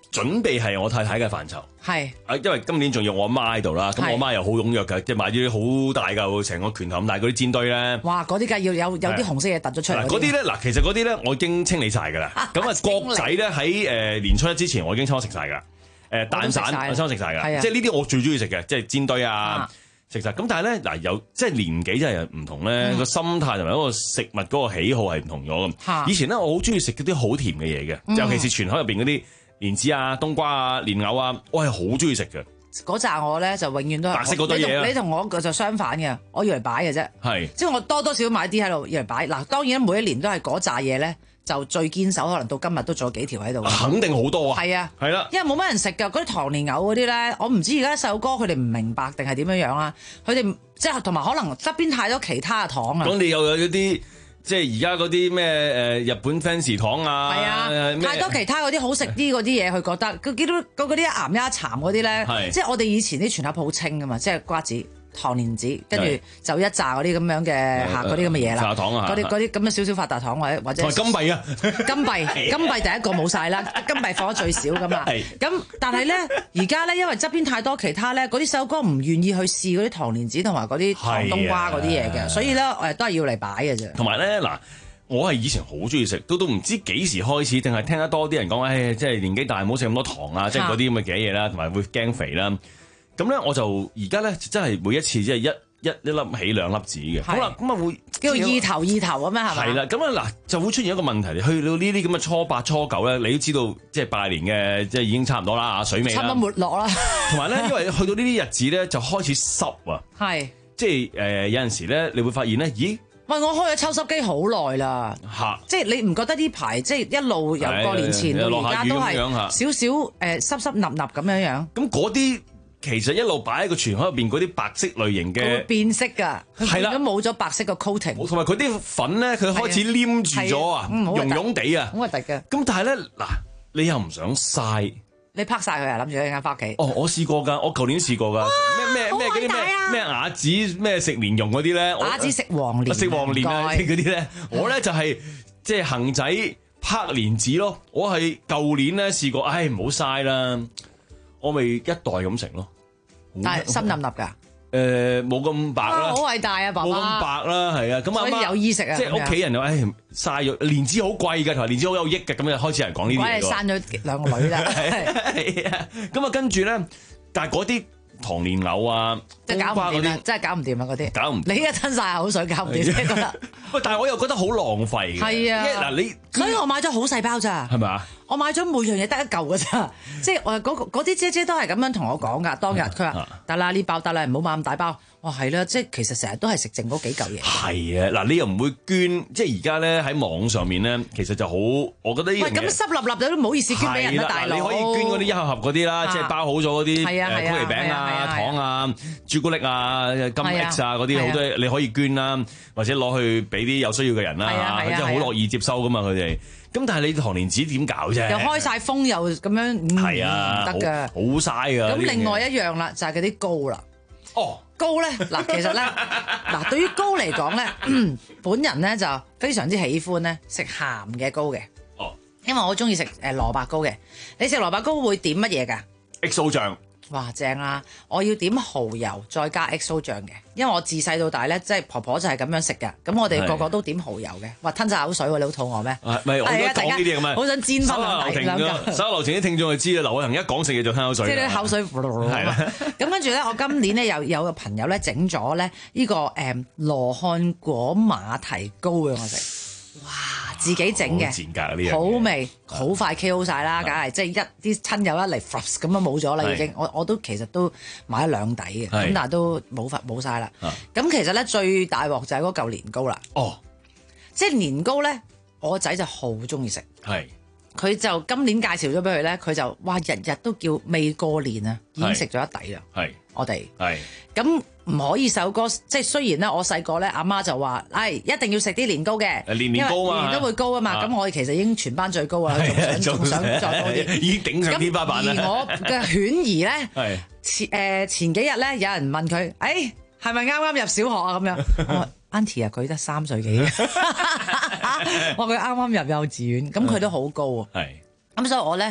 準備係我太太嘅範疇。 係啊，因為今年仲要我阿媽喺度啦，咁我媽又好踴躍嘅，即係買咗啲好大嚿成個拳頭咁大嗰啲煎堆咧。 哇！嗰啲梗係要有有啲紅色嘢突咗出嚟。 嗰啲咧嗱，其實嗰啲咧我已經清理晒㗎啦。咁啊，角仔咧喺誒年初一之前我已經差唔多食晒㗎啦。誒蛋散我差唔多食晒㗎，即係呢啲我最中意食嘅，即係煎堆啊。食晒咁，但係咧嗱，有即係年紀真係唔同咧，個、嗯、心態同埋嗰個食物嗰個喜好係唔同咗咁。以前咧，我好中意食嗰啲好甜嘅嘢嘅，嗯、尤其是全海入邊嗰啲蓮子啊、冬瓜啊、蓮藕啊，我係好中意食嘅。 嗰扎我咧就永遠都係白色嗰堆嘢。 你同我就相反嘅，我以為擺嘅啫。係，即係我多多少少買啲喺度，以為擺。嗱，當然每一年都係嗰扎嘢咧。就最堅守，可能到今日都仲有幾條喺度。 肯定好多啊！ 係啊， 係啦， 因為冇乜人食㗎。嗰啲糖蓮藕嗰啲咧，我唔知而家細路哥佢哋唔明白定係點樣樣啦。佢哋即係同埋可能側邊太多其他嘅糖啊。 咁你又有一啲即係而家嗰啲咩誒日本 fancy 糖啊？ 係啊，太多其他嗰啲好食啲嗰啲嘢，佢覺得佢見到嗰啲岩丫蠶嗰啲咧，即係我哋以前啲全盒好清㗎嘛，即係瓜子。糖蓮子，跟住就一紮嗰啲咁樣嘅嚇嗰啲咁嘅嘢啦，嗰啲嗰啲咁嘅少少發達糖或者或者金幣啊， 金幣金幣第一個冇晒啦，金幣放得最少咁啦。咁但係咧，而家咧因為側邊太多其他咧，嗰啲細路哥唔願意去試嗰啲糖蓮子同埋嗰啲糖冬瓜嗰啲嘢嘅，所以咧誒都係要嚟擺嘅啫。同埋咧嗱， 我係以前好中意食，都都唔知幾時開始，定係聽得多啲人講，誒、哎、即係年紀大唔好食咁多糖啊，即係嗰啲咁嘅嘅嘢啦，同埋會驚肥啦。咁咧我就而家咧真係每一次即係一一一粒起兩粒子嘅，好啦，咁啊會叫意頭意頭咁樣係咪？ 係啦，咁啊嗱就會出現一個問題，去到呢啲咁嘅初八初九咧，你都知道即係拜年嘅，即係已經差唔多啦，水尾啦， 差唔多沒落啦。同埋咧，因為去到呢啲日子咧就開始濕啊，係即係誒、呃、有陣時咧，你會發現咧，咦？ 喂，我開咗抽濕機好耐啦，即係你唔覺得呢排即係一路由過年前到而家都係少少誒濕濕立立咁樣樣？ 咁嗰啲。其實一路擺喺個櫥海入邊嗰啲白色類型嘅， 會變色㗎，係啦，都冇咗白色個 coating， 同埋佢啲粉咧，佢開始黏住咗啊，溶溶地啊， 好核突嘅。 咁但係咧嗱，你又唔想曬， 你拍晒佢啊，諗住一陣間翻屋企。 哦，我試過㗎，我舊年試過㗎，咩咩咩嗰啲咩咩雅子咩食蓮蓉嗰啲咧， 雅子食黃連， 食黃連啊嗰啲咧，我咧就係即係恒仔拍蓮子咯，我係舊年咧試過，唉唔好嘥啦。我咪一袋咁食咯， 但係濕粒粒㗎， 誒冇咁白啦， 好偉大啊爸爸， 冇咁白啦，係啊，咁阿媽有意食啊， 即係屋企人又誒嘥咗蓮子好貴㗎，同埋蓮子好有益嘅，咁就開始人講呢啲嘢。 我係生咗兩個女啦， 係啊，咁啊跟住咧，但係嗰啲糖蓮藕啊， 即係搞唔掂啊，真係搞唔掂啊嗰啲， 搞唔掂， 你而家吞晒口水，搞唔掂先覺得。 喂，但係我又覺得好浪費嘅，係啊，嗱你， 所以我買咗好細包咋， 係咪啊？ 我買咗每樣嘢得一嚿㗎咋，即係我嗰嗰啲姐姐都係咁樣同我講㗎。當日佢話得啦，呢包得啦，唔好買咁大包。哇，係啦，即係其實成日都係食剩嗰幾嚿嘢。係啊，嗱，你又唔會捐，即係而家咧喺網上面咧，其實就好，我覺得呢樣嘢。喂， 咁濕立立都唔好意思捐俾人啦，大佬。 你可以捐嗰啲一盒盒嗰啲啦，即係包好咗嗰啲誒曲奇餅啊、糖啊、朱古力啊、金 X 啊嗰啲好多，你可以捐啦，或者攞去俾啲有需要嘅人啦，即係好樂意接收噶嘛佢哋。咁但係你糖蓮子點搞啫？ 又開晒封，又咁樣，係啊，唔得㗎， 好嘥㗎。 咁另外一樣啦，就係嗰啲糕啦。哦，糕咧嗱，其實咧嗱，對於糕嚟講咧，本人咧就非常之喜歡咧食鹹嘅糕嘅。哦，因為我中意食誒蘿蔔糕嘅。你食蘿蔔糕會點乜嘢㗎 ？X O 醬。 哇，正啦！我要點蠔油再加 X O 醬嘅，因為我自細到大咧，即係婆婆就係咁樣食㗎。咁我哋個個都點蠔油嘅。哇，吞晒口水喎！你好肚餓咩？ 唔係，我而家講呢啲咁啊， 好想煎翻兩嚿。 手下留情啲聽眾就知啦，劉偉恒一講食嘢就吞口水。即係啲口水。係啦。 咁跟住咧，我今年咧有有個朋友咧整咗咧呢個誒羅漢果馬蹄糕俾我食。哇！自己整嘅，好味，好快 K O 晒啦，梗係即係一啲親友一嚟 flash 咁樣冇咗啦，已經。我我都其實都買咗兩底嘅，咁但係都冇法冇晒啦。咁其實咧最大鑊就係嗰嚿年糕啦。哦，即係年糕咧，我個仔就好中意食。係，佢就今年介紹咗俾佢咧，佢就哇日日都叫未過年啊，已經食咗一底啦。係，我哋係咁。唔可以首歌，即係雖然咧，我細個咧，阿媽就話，唉，一定要食啲年糕嘅， 年年糕啊， 年年都會高啊嘛。咁我哋其實已經全班最高啊，仲想再多啲， 已經頂上天花板啦。 而我嘅犬兒咧，前誒前幾日咧，有人問佢，誒係咪啱啱入小學啊？咁樣，我話 Auntie 啊，佢得三歲幾，我佢啱啱入幼稚園，咁佢都好高啊。係，咁所以我咧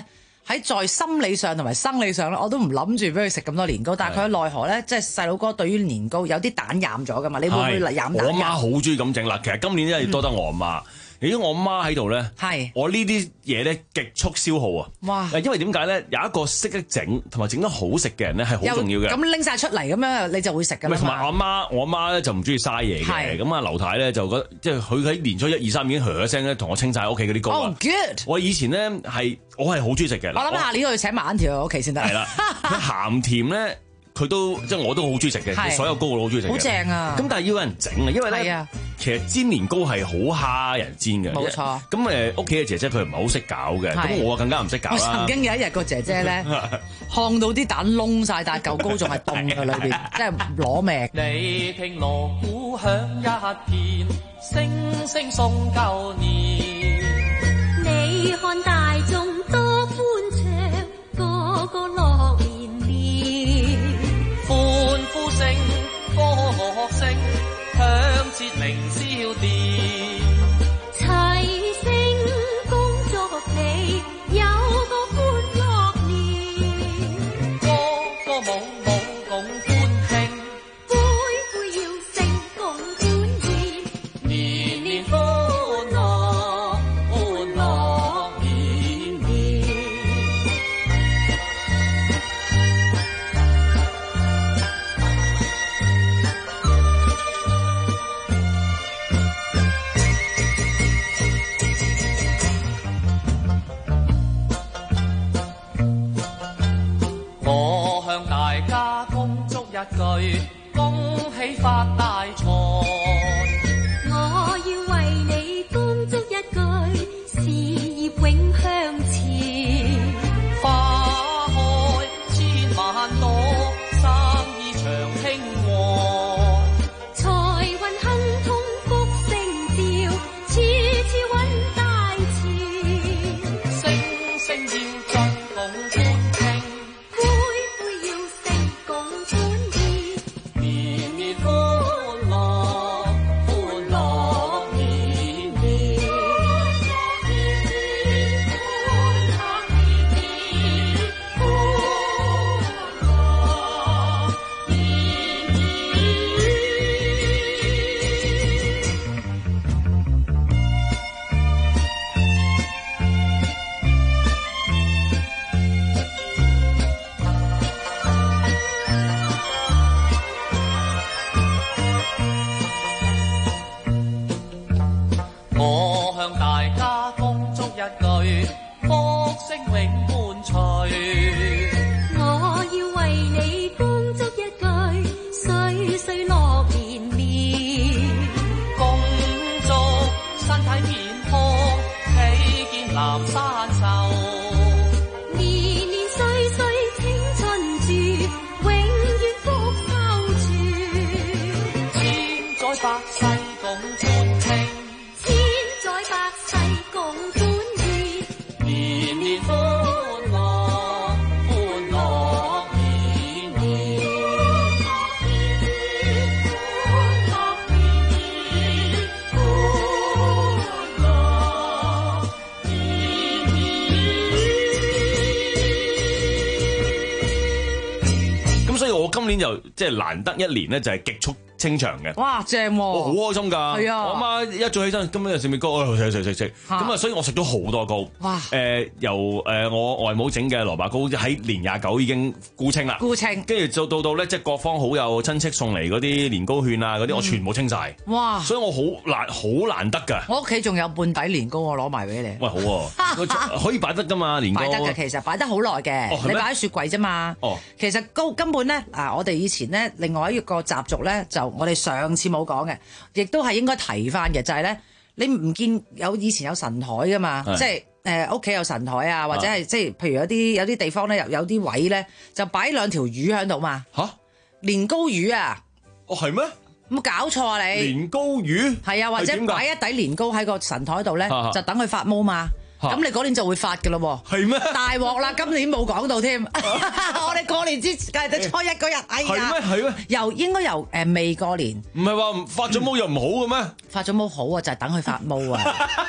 喺在心理上同埋生理上咧，我都唔諗住俾佢食咁多年糕。但係佢奈何咧，即係細佬哥對於年糕有啲蛋染咗噶嘛？你會唔會嚟染蛋？ 我媽好中意咁整啦。其實今年因為多得我阿媽。如果我媽喺度咧， 係我呢啲嘢咧極速消耗啊！ 哇！ 因為點解咧？有一個識得整同埋整得好食嘅人咧，係好重要嘅。 咁拎晒出嚟咁樣，你就會食㗎啦。 同埋我阿媽，我阿媽咧就唔中意嘥嘢嘅。咁啊，劉太咧就覺得，即係佢喺年初一二三已經噓一聲咧，同我清晒屋企嗰啲糕啊。 Oh good！ 我以前咧係我係好中意食嘅。 我諗下年要請埋一條屋企先得。 係啦，佢鹹甜咧。佢都即係我都好中意食嘅，所有糕我都好中意食嘅。 好正啊！ 咁但係要有人整啊，因為咧，其實煎年糕係好蝦人煎嘅。 冇錯。 咁誒屋企嘅姐姐佢唔係好識搞嘅，咁我更加唔識搞啦。 我曾經有一日個姐姐咧，烘到啲蛋燶晒，但係嚿糕仲係凍嘅裏邊，即係攞命。 你聽鑼鼓響一片，聲聲送舊年。 你看大眾多歡暢，個個樂年。 歡呼聲、歌樂聲，響徹明宵殿。 齊聲恭祝你有個歡樂年， 歌歌舞舞共歡慶， 杯杯要勝共歡宴， 年年歡樂歡樂年年。我向大家恭祝一句，恭喜發大財。 我要為你恭祝一句，事業永向前。 花開千萬朵，生意長興旺。 財運亨通福星照，處處揾大錢。 聲聲要進共歡慶。年年歡樂，歡樂年年。我向大家恭祝一句，福星永伴隨。 我要為你恭祝一句，歲歲樂連綿。 恭祝身體健康，喜見南山壽。 年年歲歲青春住，永遠福壽全。 千載百世共歡慶。 千載百世共歡宴， 年年歡樂，歡樂年年。 歡樂年年，歡樂年年。 咁所以我今年就即係難得一年咧，就係極速清場嘅。 哇，正喎！ 我好開心㗎。 係啊， 我阿媽一早起身，今日食咩糕？食食食食。咁啊，所以我食咗好多糕。 哇！ 誒，由誒我外母整嘅蘿蔔糕，喺年廿九已經沽清啦。 沽清。 跟住就到到咧，即係各方好友親戚送嚟嗰啲年糕券啊，嗰啲我全部清晒。 哇！ 所以我好難好難得㗎。 我屋企仲有半底年糕，我攞埋俾你。 喂，好喎，可以擺得㗎嘛年糕？ 擺得嘅，其實擺得好耐嘅，你擺喺雪櫃啫嘛。 哦。 其實糕根本咧，嗱，我哋以前咧，另外一個習俗咧，就我哋上次冇講嘅，亦都係應該提翻嘅，就係咧，你唔見有以前有神台噶嘛？即係誒屋企有神台啊，或者係即係譬如有啲有啲地方咧，有有啲位咧，就擺兩條魚喺度嘛。 吓？年糕魚啊？ 哦，係咩？ 有冇搞錯啊你？ 年糕魚？ 係啊，或者擺一底年糕喺個神台度咧，就等佢發毛嘛。咁你嗰年就會發㗎咯喎， 係咩？ 大鑊啦！今年冇講到添，我哋過年之梗係得初一嗰日，哎呀， 係咩？係咩？ 又應該由誒未過年， 唔係話發咗毛又唔好嘅咩？ 發咗毛好啊，就係等佢發毛啊，搞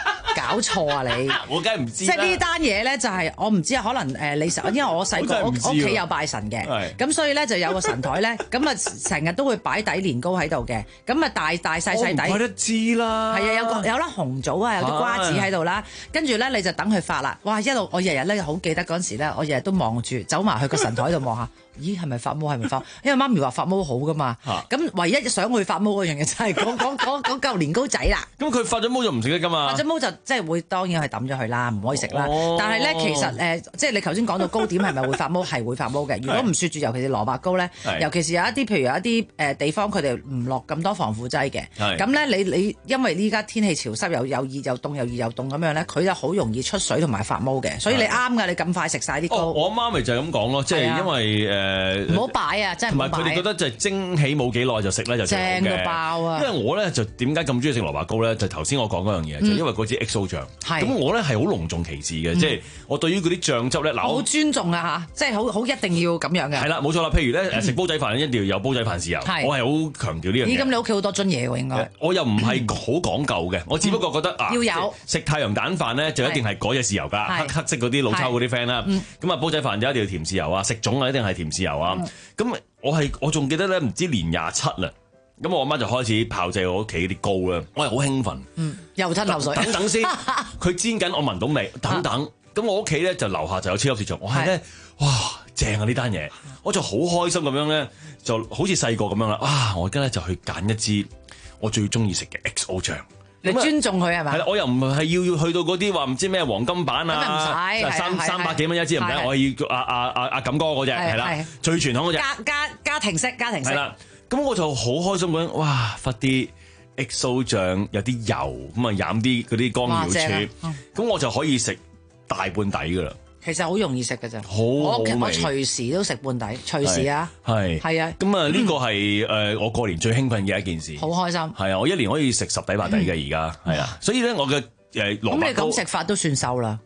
搞錯啊你？ 我梗係唔知。 即係呢單嘢咧，就係我唔知啊，可能誒你實，因為我細個屋屋企有拜神嘅，咁所以咧就有個神台咧，咁啊成日都會擺底年糕喺度嘅，咁啊大大細細底。 我唔得知啦。 係啊，有個有粒紅棗啊，有啲瓜子喺度啦，跟住咧你就等佢發啦。哇！一路我日日咧好記得嗰陣時咧，我日日都望住走埋去個神台度望下。咦，係咪發毛？係咪發毛？因為媽咪話發毛好噶嘛。咁唯一想去發毛嗰樣嘢就係講講講講嚿年糕仔啦。 咁佢發咗毛就唔食得噶嘛？ 發咗毛就即係會當然係抌咗佢啦，唔可以食啦。但係咧其實誒，即係你頭先講到糕點係咪會發毛？係會發毛嘅。如果唔雪住，尤其是蘿蔔糕咧，尤其是有一啲譬如有一啲誒地方佢哋唔落咁多防腐劑嘅。咁咧你你因為呢家天氣潮濕又又熱又凍又熱又凍咁樣咧，佢就好容易出水同埋發毛嘅。所以你啱㗎，你咁快食晒啲糕。 我媽咪就係咁講咯，即係因為誒。 誒唔好擺啊！真係唔好擺。 同埋佢哋覺得就係蒸起冇幾耐就食咧就正嘅。 正到爆啊！ 因為我咧就點解咁中意食蘿蔔糕咧？就頭先我講嗰樣嘢，就因為嗰支 X O 醬。 係。 咁我咧係好隆重其事嘅，即係我對於嗰啲醬汁咧，嗱， 好尊重啊嚇！即係好好一定要咁樣嘅。 係啦，冇錯啦。譬如咧誒食煲仔飯一定要有煲仔飯豉油，我係好強調呢樣嘢。 咦？咁你屋企好多樽嘢喎應該。 我又唔係好講究嘅，我只不過覺得啊， 要有食太陽蛋飯咧就一定係嗰隻豉油㗎，黑黑色嗰啲老抽嗰啲 friend 啦。咁啊煲仔飯就一定要甜豉油啊，食粽啊一定係甜豉油啊。咁我係我仲記得咧，唔知年廿七啦，咁我阿媽就開始炮製我屋企啲糕啦，我係好興奮， 嗯，又吞口水， 等等先，佢煎緊，我聞到味，等等，咁我屋企咧就樓下就有超級市場，我係咧，哇，正啊呢單嘢，我就好開心咁樣咧，就好似細個咁樣啦，啊，我而家咧就去揀一支我最中意食嘅 X O 醬。 你尊重佢係咪？ 係啦，我又唔係要要去到嗰啲話唔知咩黃金版啊，三三百幾蚊一支唔使，我係要阿阿阿阿錦哥嗰隻係啦，最傳統嗰隻。 家家家庭式家庭式。 係啦，咁我就好開心咁，哇！發啲 X O 醬，有啲油咁啊，飲啲嗰啲乾瑤柱，咁我就可以食大半底噶啦。 其實好容易食嘅啫， 好我好味， 我隨時都食半底，隨時啊， 係係啊， 咁啊呢個係誒我過年最興奮嘅一件事， 好開心， 係啊，我一年可以食十底八底嘅而家，係啊，所以咧我嘅誒蘿蔔糕， 咁你咁食法都算瘦啦。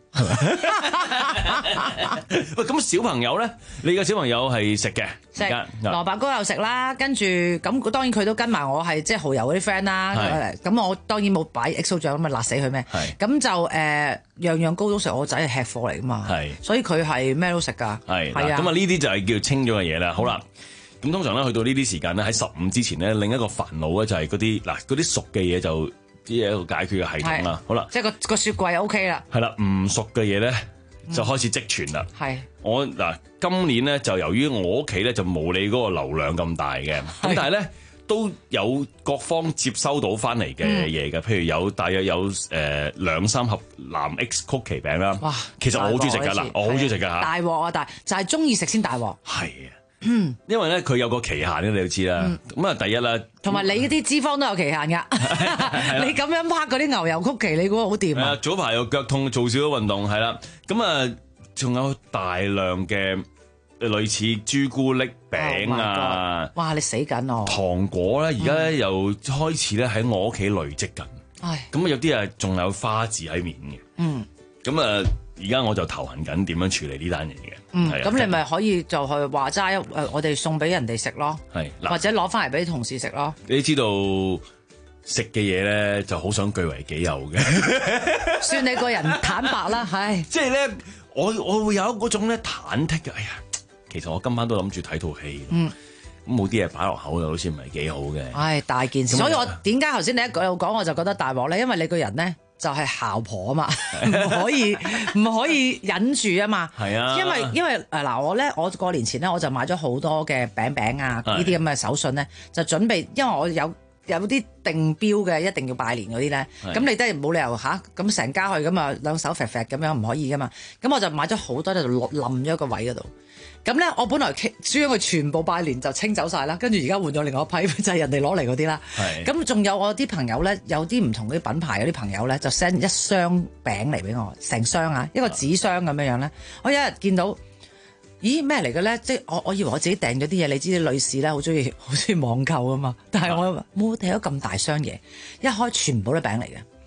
喂，咁小朋友咧，你嘅小朋友係食嘅， 食蘿蔔糕又食啦，跟住咁當然佢都跟埋我係即係蠔油嗰啲 friend 啦，咁我當然冇擺 X O 醬咁啊辣死佢咩？咁就誒樣樣糕都食，我仔係吃貨嚟噶嘛，所以佢係咩都食噶，係係啊，咁啊呢啲就係叫清咗嘅嘢啦。好啦，咁通常咧去到呢啲時間咧喺十五之前咧，另一個煩惱咧就係嗰啲嗱嗰啲熟嘅嘢就。啲嘢一個解決嘅系統啦，好啦， 即係個個雪櫃 O K 啦， 係啦，唔熟嘅嘢咧就開始積存啦。係、嗯、我嗱今年咧就由於我屋企咧就冇你嗰個流量咁大嘅，咁但係咧都有各方接收到翻嚟嘅嘢嘅，譬如有大約有誒兩三盒藍 X 曲奇餅啦。哇，其實我好中意食㗎嗱，我好中意食㗎嚇。大鑊啊大，就係中意食先大鑊。 係啊。嗯，因為咧佢有個期限嘅，你都知啦。咁啊、嗯，第一啦， 同埋你嗰啲脂肪都有期限㗎。你咁樣拍嗰啲牛油曲奇，你估好掂啊？ 早排又腳痛，做少咗運動，係啦。咁啊，仲有大量嘅類似朱古力餅啊。 Oh、哇！你死緊我。 糖果咧，而家咧又開始咧喺我屋企累積緊。唉。咁啊，有啲啊仲有花字喺面嘅。嗯。咁啊。而家我就頭痕緊點樣處理呢單嘢嘅， 嗯，咁你咪可以就去話齋誒，我哋送俾人哋食咯， 係， 或者攞翻嚟俾同事食咯。 你知道食嘅嘢咧，就好想據為己有嘅， 算你個人坦白啦，係。 即係咧，我我會有嗰種咧忐忑嘅，哎呀，其實我今晚都諗住睇套戲，嗯，咁冇啲嘢擺落口又好似唔係幾好嘅， 唉，大件事。所以我點解頭先你一句講我就覺得大鑊咧？因為你個人咧。就係姣婆啊嘛，唔可以唔可以忍住啊嘛。係啊，因為因為誒嗱，我咧我過年前咧我就買咗好多嘅餅餅啊，呢啲咁嘅手信咧，就準備，因為我有有啲定標嘅，一定要拜年嗰啲咧。咁你真係冇理由吓，咁成家去咁啊兩手揈揈咁樣唔可以噶嘛。咁我就買咗好多喺度落冧咗一個位嗰度。咁咧，我本來將佢全部拜年就清走晒啦，跟住而家換咗另外一批，就係、是、人哋攞嚟嗰啲啦。咁仲有我啲朋友咧，有啲唔同嗰啲品牌嗰啲朋友咧，就 send 一箱餅嚟俾我，成箱啊，一個紙箱咁樣樣咧。我有一日見到，咦咩嚟嘅咧？即係我我以為我自己訂咗啲嘢，你知啲女士咧好中意好中意網購啊嘛。但係我冇睇到咁大箱嘢，一開全部都餅嚟嘅。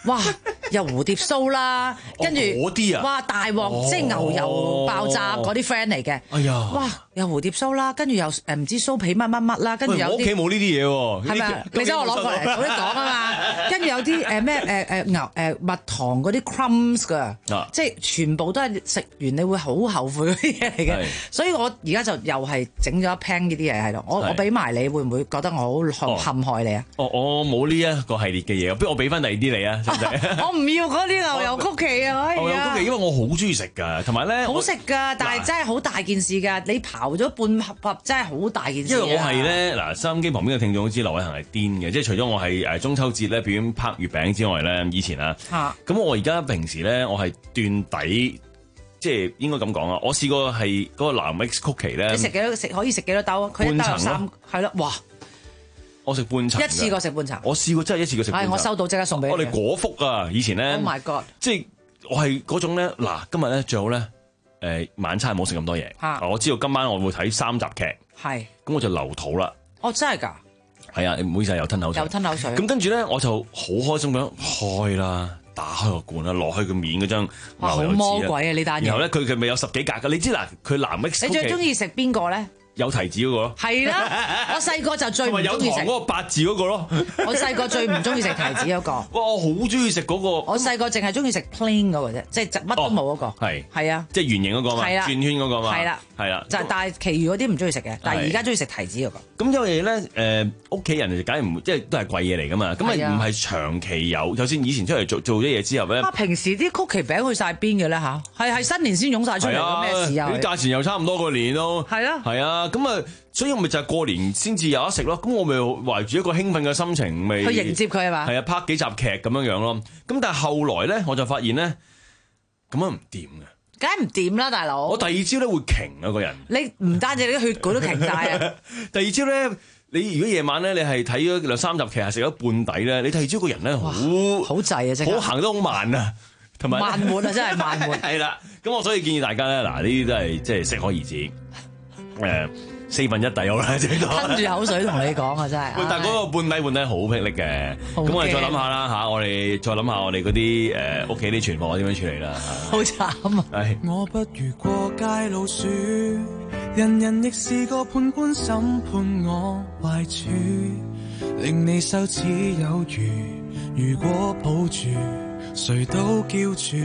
哇！又蝴蝶酥啦，跟住嗰啲啊， 哇大鑊， 哦即係牛油爆炸嗰啲 friend 嚟嘅。 哎呀， 哇！又蝴蝶酥啦，跟住又誒唔知酥皮乜乜乜啦，跟住有啲我屋企冇呢啲嘢喎， 係咪啊？你想我攞過嚟早啲講啊嘛？跟住有啲誒咩誒誒牛誒蜜糖嗰啲 crumbs 㗎，即係全部都係食完你會好後悔嗰啲嘢嚟嘅。所以我而家就又係整咗一 pan 呢啲嘢喺度，我我俾埋你，會唔會覺得我好陷害你啊？ 哦，我冇呢一個系列嘅嘢，不如我俾翻第二啲你啊，使唔使？ 我唔要嗰啲牛油曲奇啊！ 牛油曲奇，因為我好中意食㗎，同埋咧好食㗎，但係真係好大件事㗎，你刨咗半盒盒真係好大件事。 因為我係咧嗱，收音機旁邊嘅聽眾都知劉偉恒係癲嘅，即係除咗我係誒中秋節咧表演拍月餅之外咧，以前啊，咁我而家平時咧我係斷底，即係應該咁講啊，我試過係嗰個藍 X 曲奇咧， 你食幾多食可以食幾多兜？佢一兜有三係咯，哇！ 我食半層， 一次過食半層， 我試過真係一次過食半層。 我收到即刻送俾你。 我哋果腹啊，以前咧 ，Oh my God！ 即係我係嗰種咧，嗱，今日咧最好咧，誒晚餐唔好食咁多嘢。我知道今晚我會睇三集劇， 係， 咁我就留肚啦。 哦，真係㗎？ 係啊，唔好意思，又吞口水， 又吞口水。 咁跟住咧，我就好開心咁開啦，打開個罐啦，落去個面嗰張哇，好魔鬼啊！呢單嘢。 然後咧，佢佢咪有十幾格㗎？你知嗱，佢藍 X。 你最中意食邊個咧？ 有提子嗰個咯， 係啦，我細個就最唔中意食。 有糖嗰個八字嗰個咯， 我細個最唔中意食提子嗰個。 哇，我好中意食嗰個。 我細個淨係中意食 plain 嗰個啫，即係乜都冇嗰個。 係係啊， 即係圓形嗰個嘛，轉圈嗰個嘛。係啦，係啦。就但係其餘嗰啲唔中意食嘅，但係而家中意食提子嗰個。 咁因為咧，誒屋企人就梗係唔即係都係貴嘢嚟噶嘛，咁啊唔係長期有，就算以前出嚟做做咗嘢之後咧。 啊，平時啲曲奇餅去晒邊嘅咧嚇？係係新年先湧晒出嚟嘅咩時候？ 啲價錢又差唔多個年咯。 係啊， 係啊，咁啊。所以我咪就係過年先至有得食咯，咁我咪懷住一個興奮嘅心情，咪去迎接佢係嘛？ 係啊，拍幾集劇咁樣樣咯。咁但係後來咧，我就發現咧，咁樣唔掂嘅。 梗係唔掂啦，大佬！ 我第二朝咧會擎啊個人。 你唔單止你啲血管都擎晒啊！ 第二朝咧，你如果夜晚咧，你係睇咗兩三集劇，係食咗半底咧，你第二朝個人咧好好滯啊，真係好行得好慢啊，同埋慢滿啊，真係慢滿。 係啦，咁我所以建議大家咧，嗱呢啲都係即係適可而止，誒。四分一底好啦，最多吞住口水同你講啊，真係。 喂，但係嗰個半底半底好霹靂嘅，咁我哋再諗下啦嚇，我哋再諗下我哋嗰啲誒屋企啲存貨點樣處理啦。 好慘啊！ 係。 我不如過街老鼠，人人亦是個判官審判我壞處，令你羞恥有餘。如果抱住，誰都叫住。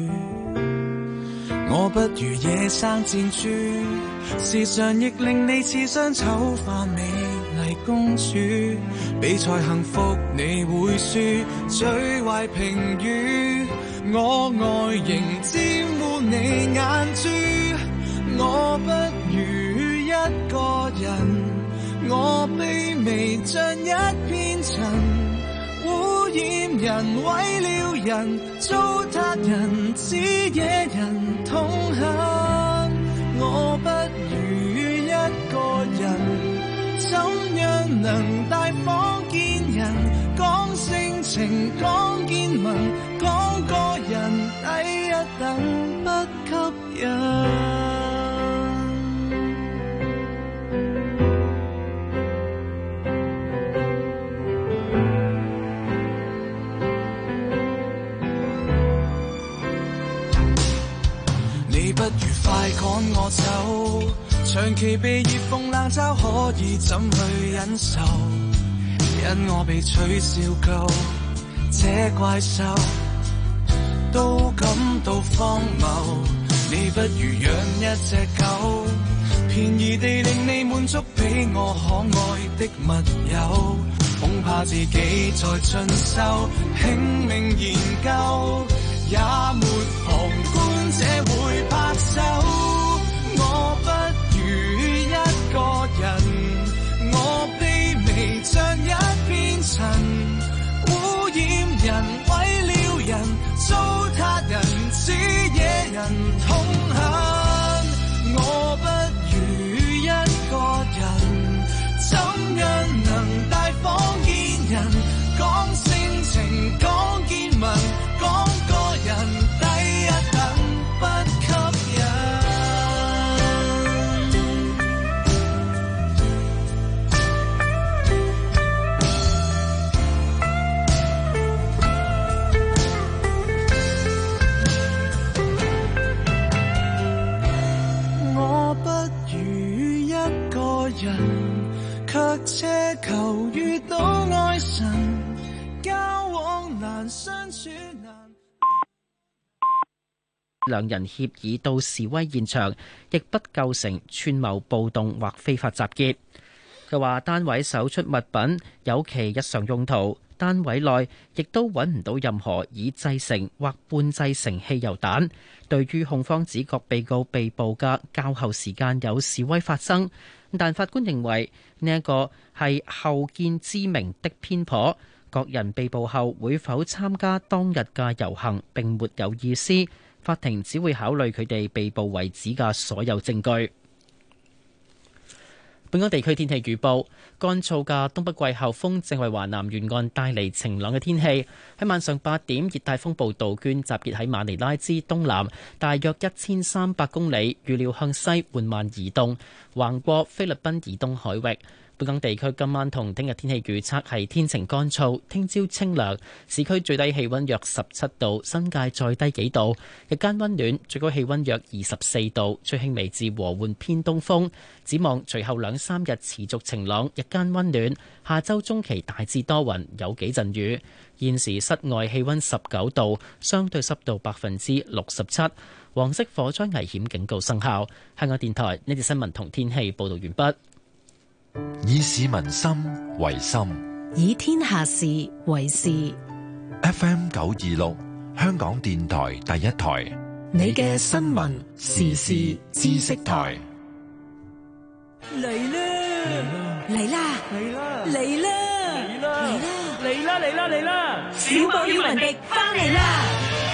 我不如野生箭豬，時常亦令你似雙醜化美麗公主。比賽幸福你會輸，最壞評語我外形沾污你眼珠。我不如一個人，我卑微像一片塵。污染人，毀了人，糟蹋人，只惹人痛恨。我不如一個人，怎樣能大方見人？講性情，講見聞，講個人低一等不吸引。不如快趕我走，長期被熱諷冷嘲，可以怎去忍受？因我被取笑夠，這怪獸都感到荒謬。你不如養一隻狗，便宜地令你滿足，比我可愛的密友。恐怕自己在進修，拼命研究，也沒旁觀者會拍手。我不如一個人，我卑微像一片塵，污染人，毀了人，糟蹋人，只惹人痛恨。我不如一個人，怎樣能大方見人？講性情，講見聞，講個人低一等。 兩人協議到示威現場，亦不構成串謀暴動或非法集結。佢話單位搜出物品有其日常用途，單位內亦都揾唔到任何已製成或半製成汽油彈。對於控方指各被告被捕嘅較後時間有示威發生，但法官認為呢一個係後見之明的偏頗，各人被捕後會否參加當日嘅遊行並沒有意思，法庭只會考慮佢哋被捕為止嘅所有證據。本港地區天氣預報，乾燥嘅東北季候風正為華南沿岸帶嚟晴朗嘅天氣。喺晚上八點，熱帶風暴杜鵑集結喺馬尼拉之東南，大約一千三百公里，預料向西緩慢移動，橫過菲律賓以東海域。本港地區今晚同聽日天氣預測係天晴乾燥，聽朝清涼，市區最低氣溫約十七度，新界再低幾度，日間溫暖，最高氣溫約二十四度，吹輕微至和緩偏東風。展望隨後兩三日持續晴朗，日間溫暖，下周中期大致多雲，有幾陣雨。現時室外氣溫十九度，相對濕度百分之六十七，黃色火災危險警告生效。香港電台呢節新聞同天氣報道完畢。 以市民心為心， 以天下事為事。 F M 九二六，香港電台第一台， 你嘅新聞時事知識台。 嚟啦！嚟啦！嚟啦！嚟啦！嚟啦！嚟啦！嚟啦！嚟啦！小寶與文迪翻嚟啦！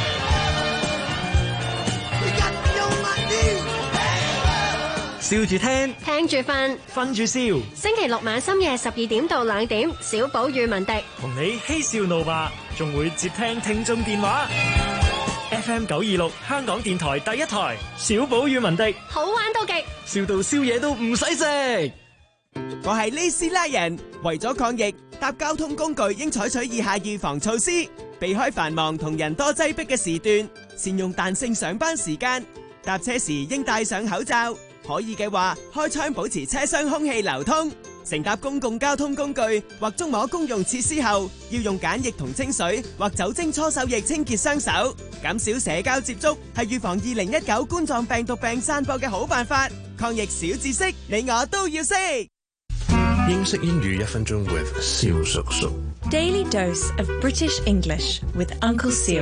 笑住聽， 聽住瞓， 瞓住笑。 星期六晚深夜十二點到兩點，小寶與文迪同你嬉笑怒罵，仲會接聽聽眾電話。F M 九二六香港電台第一台，小寶與文迪好玩到極， 笑到宵夜都唔使食。 我係呢斯拉人，為咗抗疫，搭交通工具應採取以下預防措施：避開繁忙同人多擠迫嘅時段，善用彈性上班時間，搭車時應戴上口罩。可以嘅話，開窗保持車廂空氣流通。乘搭公共交通工具或觸摸公用設施後，要用梘液同清水或酒精搓手液清潔雙手。減少社交接觸係預防二零一九冠狀病毒病散播嘅好辦法。抗疫小知識，你我都要識。 英式英語一分鐘 with 蕭叔叔。 Daily dose of British English with Uncle Seal。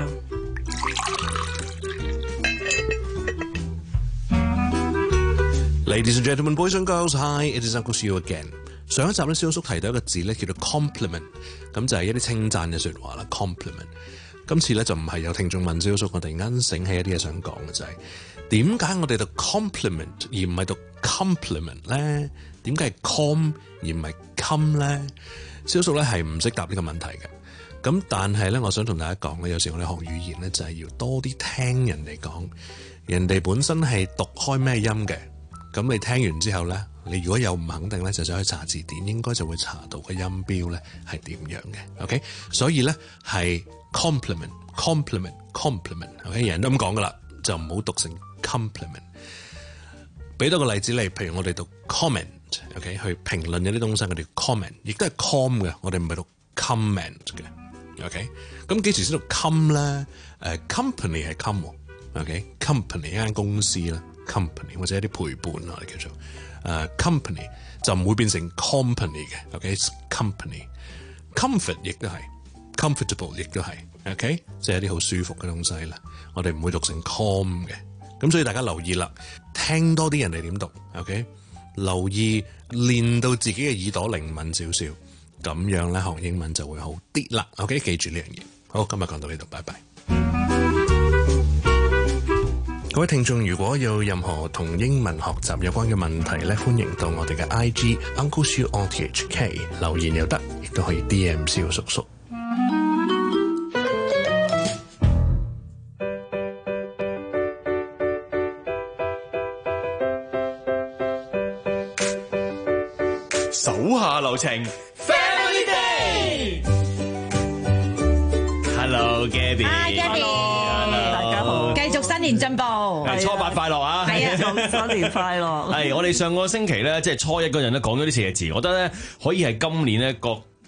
Ladies and gentlemen, boys and girls, hi, it is Uncle Siu again. 上一集咧，蕭叔提到一個字咧，叫做 compliment， 咁就係一啲稱讚嘅說話啦。compliment。今次咧就唔係有聽眾問蕭叔，我突然間醒起一啲嘢想講嘅就係，點解我哋讀 compliment 而唔係讀 compliment 咧？點解係 com 而唔係 come 咧？蕭叔咧係唔識答呢個問題嘅。咁但係咧，我想同大家講咧，有時我哋學語言咧就係要多啲聽人哋講，人哋本身係讀開咩音嘅。咁你聽完之後咧，你如果有唔肯定咧，就走去查字典，應該就會查到個音標咧係點樣嘅。OK， 所以咧係 compliment，compliment，compliment。OK， 人都咁講噶啦，就唔好讀成 compliment。俾多個例子嚟，譬如我哋讀 comment，OK， 去評論一啲東西，我哋 comment， 亦都係 com 嘅，我哋唔係讀 comment 嘅。OK， 咁幾時先讀 come 咧？誒 company 係 come，OK，company 一間公司啦。company 或者一啲陪伴啊，叫做誒、uh, company 就唔會變成 company 嘅 ，OK，company。comfort 亦都係 comfortable 亦都係 ，OK， 即係一啲好舒服嘅東西啦。我哋唔會讀成 com 嘅，咁所以大家留意啦，聽多啲人哋點讀 ，OK， 留意練到自己嘅耳朵靈敏少少，咁樣咧學英文就會好啲啦。OK， 記住呢樣嘢。好，今日講到呢度，拜拜。各位聽眾，如果有任何同英文學習有關嘅問題咧，歡迎到我哋嘅 I G Uncle Siu R T H K 留言又得，亦都可以 D M 蕭叔叔。 手下留情 ，Family Day。Hello Gabby。Hi Gabby。繼續新年進步， 係初八快樂啊！ 係啊， 新年快樂！ 係我哋上個星期咧，即係初一嗰陣咧，講咗啲四個字，我覺得咧可以係今年咧各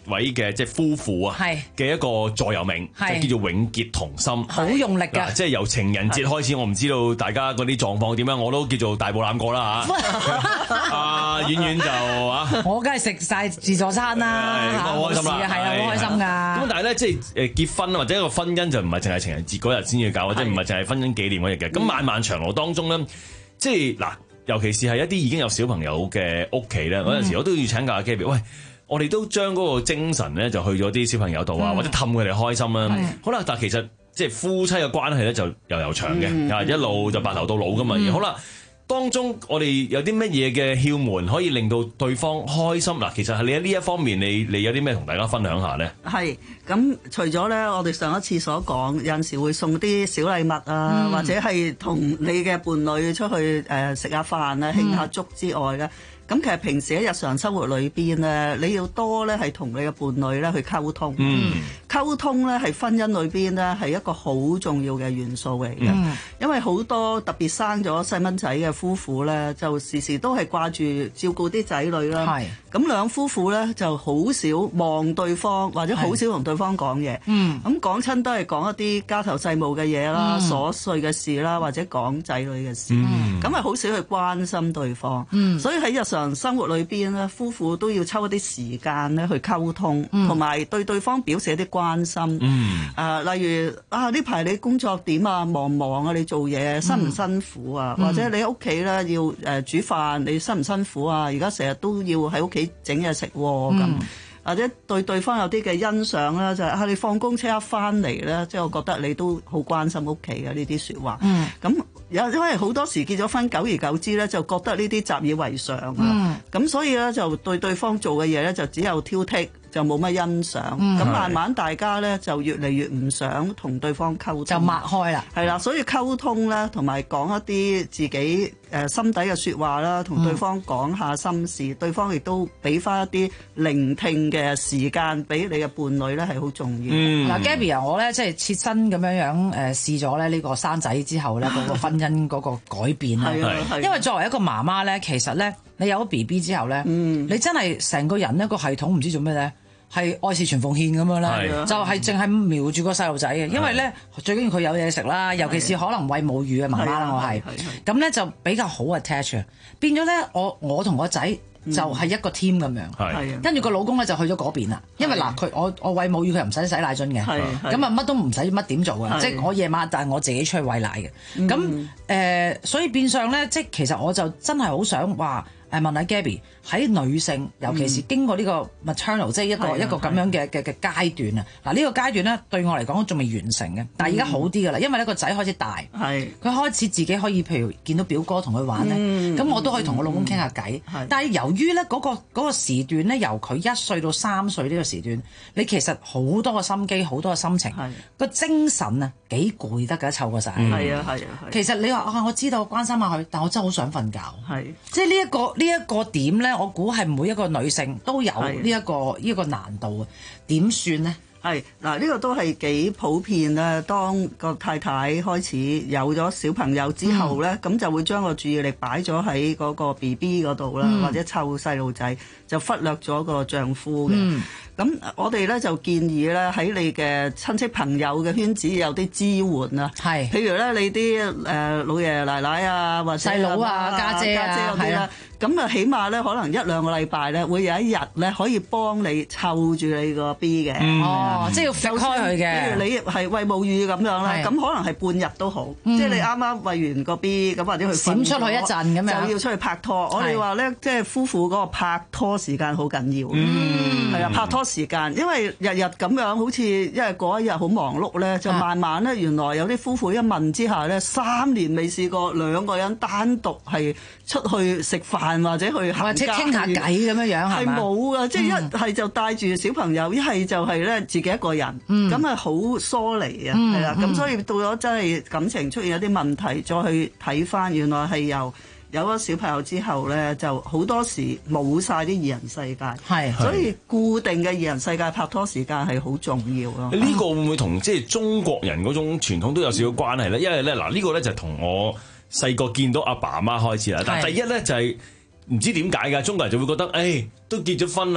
位嘅即係夫婦啊嘅一個座右銘，就叫做永結同心， 好用力㗎。 即係由情人節開始，我唔知道大家嗰啲狀況點樣，我都叫做大步攬過啦嚇。阿婉婉就啊， 我梗係食晒自助餐啦， 好開心啦， 係啊，好開心㗎。 咁但係咧，即係誒結婚或者一個婚姻就唔係淨係情人節嗰日先要搞，或者唔係淨係婚姻紀念嗰日嘅。咁漫漫長路當中咧，即係嗱，尤其是係一啲已經有小朋友嘅屋企咧，嗰陣時我都要請教阿 Gabby，喂，我哋都將嗰個精神咧就去咗啲小朋友度啊，或者氹佢哋開心啦。好啦，但係其實即係夫妻嘅關係咧就又悠長嘅，啊一路就白頭到老噶嘛。好啦。當中我哋有啲乜嘢嘅竅門可以令到對方開心嗱？其實係你喺呢一方面，你你有啲咩同大家分享下咧？ 係咁，除咗咧，我哋上一次所講，有陣時會送啲小禮物啊，嗯、或者係同你嘅伴侶出去誒食下飯啊、慶下祝之外咧。咁其實平時喺日常生活裏邊咧，你要多咧係同你嘅伴侶咧去溝通。嗯，溝通咧係婚姻裏邊咧係一個好重要嘅元素嚟嘅。嗯，因為好多特別生咗細蚊仔嘅夫婦咧，就時時都係掛住照顧啲仔女啦。係。咁兩夫婦咧就好少望對方，或者好少同對方講嘢。嗯。咁講親都係講一啲家頭細務嘅嘢啦、嗯、瑣碎嘅事啦，或者講仔女嘅事。嗯。咁係好少去關心對方。嗯。所以喺日常生活裏邊咧，夫婦都要抽一啲時間咧去溝通，同埋、嗯、對對方表示一啲關心。嗯。誒、呃，例如啊，呢排你工作點啊？忙唔忙啊？你做嘢辛唔辛苦啊？嗯、或者你喺屋企咧要誒、呃、煮飯，你辛唔辛苦啊？而家成日都要喺屋企整嘢食喎，咁、嗯、或者對對方有啲嘅欣賞啦，就係、是、啊，你放工車一翻嚟咧，即係我覺得你都好關心屋企嘅呢啲説話。嗯。咁。有因為好多時結咗婚，久而久之咧，就覺得呢啲習以為常啊。咁、嗯、所以咧就對對方做嘅嘢咧，就只有挑剔，就冇乜欣賞。咁、嗯、慢慢大家咧就越嚟越唔想同對方溝通， 就擘開啦。係啦，所以溝通咧，同埋講一啲自己誒心底嘅説話啦，同對方講下心事，嗯、對方亦都俾翻一啲聆聽嘅時間俾你嘅伴侶咧，係好重要。 嗱、嗯、Gabby 啊，我咧即係切身咁樣樣誒試咗咧呢個生仔之後咧嗰個婚因嗰個改變啦，因為作為一個媽媽咧，其實咧你有咗 B B 之後咧，嗯、你真係成個人咧個系統唔知做咩咧，係愛是全奉獻咁樣啦，就係淨係瞄住個細路仔嘅，因為咧最緊要佢有嘢食啦，尤其是可能餵母乳嘅媽媽啦，我係咁咧就比較好 attach， 變咗咧我我同個仔。就係一個 team 咁樣，跟住個老公咧就去咗嗰邊啦。因為嗱，佢我我餵母乳，佢又唔使洗奶樽嘅，咁啊乜都唔使乜點做嘅，即係我夜晚但係我自己出去餵奶嘅。咁誒、嗯呃，所以變相咧，即係其實我就真係好想話誒問下 Gabby 喺女性，尤其是經過呢個 maternal，、嗯、即係一個一個咁樣嘅嘅嘅階段啊。嗱、這、呢個階段咧對我嚟講仲未完成嘅，但係而家好啲㗎啦，因為呢個仔開始大，佢開始自己可以譬如見到表哥同佢玩咧，咁、嗯、我都可以同我老公傾下偈。嗯、但係由於咧嗰個嗰、嗰個時段咧，由佢一歲到三歲呢個時段，你其實好多個心機，好多個心情，個精神啊幾攰得㗎，湊個仔。係啊係啊，其實你話啊，我知道關心下佢，但我真係好想瞓覺。係，即係呢一個呢一個點咧，我估係每一個女性都有呢、這、一個呢一、這個難度啊，點算呢？ 係嗱，呢個都係幾普遍啦。當個太太開始有咗小朋友之後咧，咁、嗯、就會將個注意力擺咗喺嗰個 B B 嗰度啦，嗯、或者湊細路仔，就忽略咗個丈夫嘅。咁、嗯、我哋咧就建議咧喺你嘅親戚朋友嘅圈子有啲支援啊。係，譬如咧你啲誒老爺奶奶啊，或者細佬啊、家姐啊嗰啲啦。咁啊，起碼咧可能一兩個禮拜咧，會有一日咧可以幫你湊住你個 B 嘅。嗯、哦，即係要搣開佢嘅。譬如你係餵母乳咁樣啦，咁可能係半日都好。嗯、即係你啱啱餵完個 B，咁或者佢閃出去一陣咁樣，就要出去拍拖。我哋話咧，即係夫婦嗰個拍拖時間好緊要。嗯，係啊，拍拖時間，因為日日咁樣好似因為嗰一日好忙碌咧，就慢慢咧原來有啲夫婦一問之下咧，三年未試過兩個人單獨係出去食飯。或者去行街，傾下偈咁樣樣係冇噶，即係一係就帶住小朋友，一係就係咧自己一個人，咁啊好疏離啊，係啦，咁所以到咗真係感情出現一啲問題，再去睇翻，原來係由有咗小朋友之後咧，就好多時冇晒啲二人世界，係，所以固定嘅二人世界拍拖時間係好重要咯。呢個會唔會同即係中國人嗰種傳統都有少少關係咧？因為咧嗱，呢個咧就同我細個見到阿爸阿媽開始啦。但係第一咧就係、是。唔知點解㗎，中國人就會覺得，誒、哎、都結咗婚啦，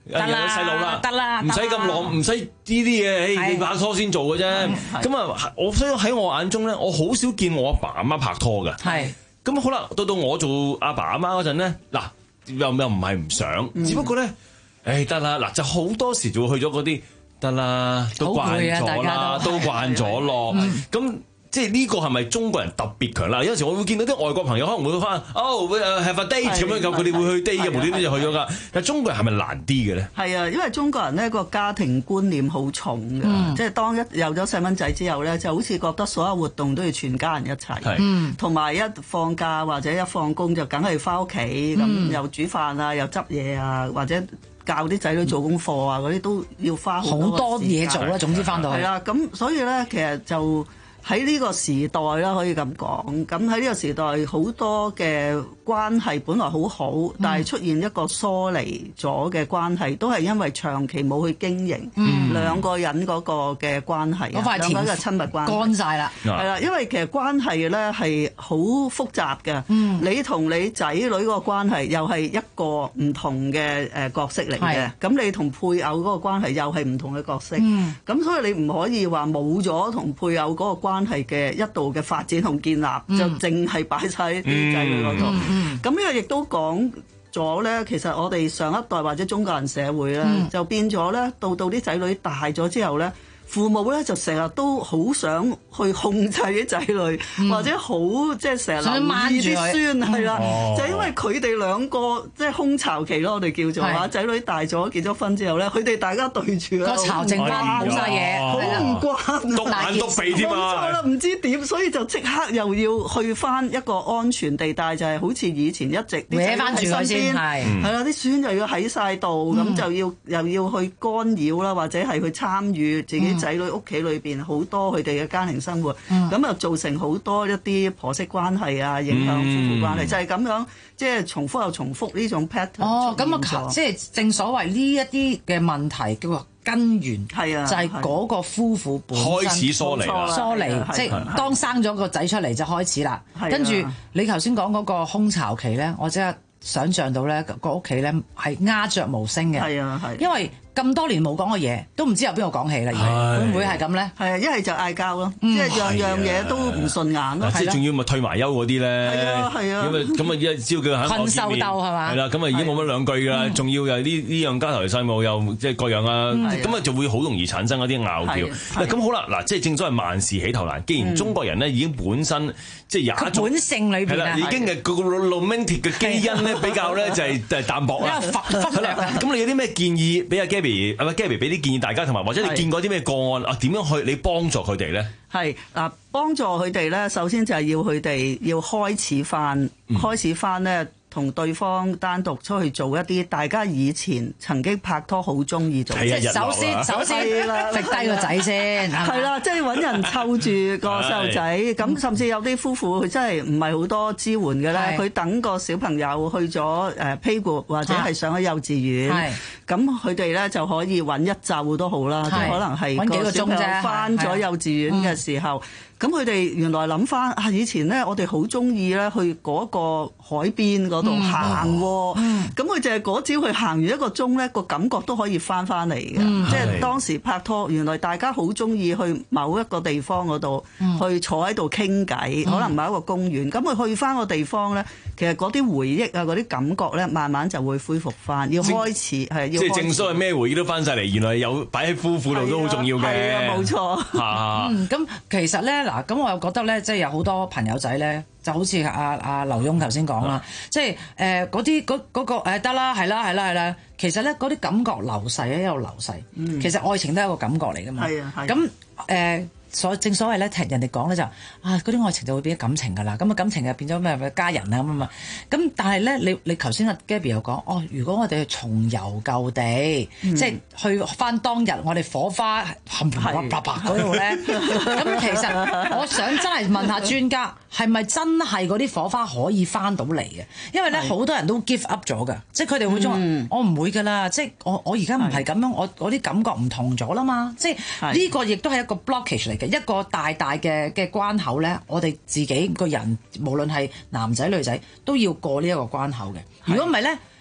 有細路啦， 得啦， 唔使咁浪，唔使呢啲嘢，誒你拍拖先做嘅啫。咁啊，我所以喺我眼中咧，我好少見我阿爸阿媽拍拖嘅。 係咁好啦，到到我做阿爸阿媽嗰陣咧，嗱又又唔係唔想，只不過咧，誒得啦，嗱就好多時就會去咗嗰啲得啦，都慣咗啦，都慣咗咯，咁。即係呢個係咪中國人特別強啦？有陣時我會見到啲外國朋友可能會翻哦，會誒 have a date 咁樣咁，佢哋會去 date 嘅，無端端就去咗㗎。但係中國人係咪難啲嘅咧？ 係啊，因為中國人呢個家庭觀念好重㗎，嗯、即係當一有咗細蚊仔之後咧，就好似覺得所有活動都要全家人一齊，同埋一放假或者一放工就梗係翻屋企咁，又煮飯啊，又執嘢啊，或者教啲仔女做功課啊，嗰啲都要花好多嘢做啦。總之翻到去係啦，咁所以咧，其實就。喺呢個時代啦，可以咁講。咁喺呢個時代，好多嘅關係本來好好，嗯、但係出現一個疏離咗嘅關係，都係因為長期冇去經營、嗯、兩個人嗰個嘅關係，嗰塊兩個嘅親密關係乾晒啦。 係啦，因為其實關係咧係好複雜嘅。嗯、你同你仔女個關係又係一個唔同嘅誒角色嚟嘅。咁你同配偶嗰個關係又係唔同嘅角色。咁、嗯、所以你唔可以話冇咗同配偶嗰個關係。關係嘅一度嘅發展同建立，嗯、就淨係擺晒啲仔女嗰度。咁呢、嗯嗯、個亦都講咗咧，其實我哋上一代或者中國人社會咧，嗯、就變咗咧，到到啲仔女大咗之後咧。父母咧就成日都好想去控制啲仔女，嗯、或者好即係成日留意啲孫係啦，就因為佢哋兩個即係空巢期咯，我哋叫做嚇仔女大咗結咗婚之後咧，佢哋大家對住個巢剩翻冇晒嘢， 好唔慣， 篤眼篤鼻添啊！ 冇錯啦，唔知點，所以就即刻又要去翻一個安全地帶，就係、是、好似以前一直啲仔女喺身邊，係係啦，啲孫又要喺晒度，咁、嗯、就要又要去干擾啦，或者係去參與自己。仔女屋企裏邊好多佢哋嘅家庭生活，咁啊、嗯、造成好多一啲婆媳關係啊，影響夫婦關係，嗯、就係咁樣，即係重複又重複呢種 pattern。哦，咁啊， 即係正所謂呢一啲嘅問題叫做根源，係啊，就係嗰個夫婦本身開始疏離啦， 疏離，即係當生咗個仔出嚟就開始啦。跟住你頭先講嗰個空巢期咧，我即係想像到咧個屋企咧係鴉雀無聲嘅，係啊係，因為。咁多年冇講過嘢，都唔知由邊個講起啦。而家會唔會係咁咧？ 係啊，一係就嗌交咯，即係樣樣嘢都唔順眼咯。 即係仲要咪退埋休嗰啲咧？ 係啊係啊。 咁啊咁啊，一朝佢喺困獸鬥係嘛？ 係啦，咁啊已經冇乜兩句㗎啦。仲要又呢呢樣家頭細務又即係各樣啊，咁啊就會好容易產生一啲拗撬。咁好啦，嗱，即係正所謂萬事起頭難。既然中國人咧已經本身即係有一種本性裏邊啊， 已經係個 romantic 嘅基因咧比較咧就係就係淡薄啦。係啦，咁你有啲咩建議俾阿 Gabby 啊 Gabby 俾啲建議大家，同埋或者你見過啲咩個案啊？點樣去你幫助佢哋咧？ 係嗱，幫助佢哋咧，首先就係要佢哋要開始翻，嗯、開始翻咧，同對方單獨出去做一啲大家以前曾經拍拖好中意做嘅。 即係首先，首先啦，揈低個仔先， 係啦，即係揾人湊住個細路仔。咁甚至有啲夫婦佢真係唔係好多支援嘅咧，佢等個小朋友去咗誒 playgroup 或者係上咗幼稚園，咁佢哋咧就可以揾一晝都好啦，即係可能係個小朋友翻咗幼稚園嘅時候。咁佢哋原來諗翻啊，以前咧我哋好中意咧去嗰個海邊嗰度行，咁佢就係嗰朝去行完一個鐘咧，個感覺都可以翻翻嚟嘅。嗯、即係當時拍拖，原來大家好中意去某一個地方嗰度、嗯、去坐喺度傾偈，可能某一個公園。咁佢、嗯、去翻個地方咧，其實嗰啲回憶啊，嗰啲感覺咧，慢慢就會恢復翻。要開始係要即係正所謂咩回憶都翻晒嚟，原來有擺喺夫婦度都好重要嘅。 係啊，冇錯。 啊、 嗯，咁其實咧。嗱，咁我又覺得咧，即係有好多朋友仔咧，就好似阿阿劉墉頭先講啦，即係誒嗰啲嗰嗰個誒得啦，係啦係啦係啦，其實咧嗰啲感覺流逝咧一路流逝，嗯、其實愛情都係一個感覺嚟噶嘛，係啊係。咁誒所正所謂咧，聽人哋講咧就啊嗰啲愛情就會變咗感情噶啦，咁啊感情就變咗咩家人啊咁啊嘛，咁但係咧你你頭先阿 Gabby 又講，哦如果我哋重遊舊地，嗯、即係去翻當日我哋火花冚唪白白嗰度咧，咁其實我想真係問下專家，係咪真係嗰啲火花可以翻到嚟嘅？因為咧好多人都 give up 咗㗎，即係佢哋會話、嗯、我唔會㗎啦，即係我我而家唔係咁樣，我我啲感覺唔同咗啦嘛，即係呢個亦都係一個 blockage 嚟嘅。一個大大嘅嘅關口咧，我哋自己個人無論係男仔女仔都要過呢一個關口嘅。如果唔係咧，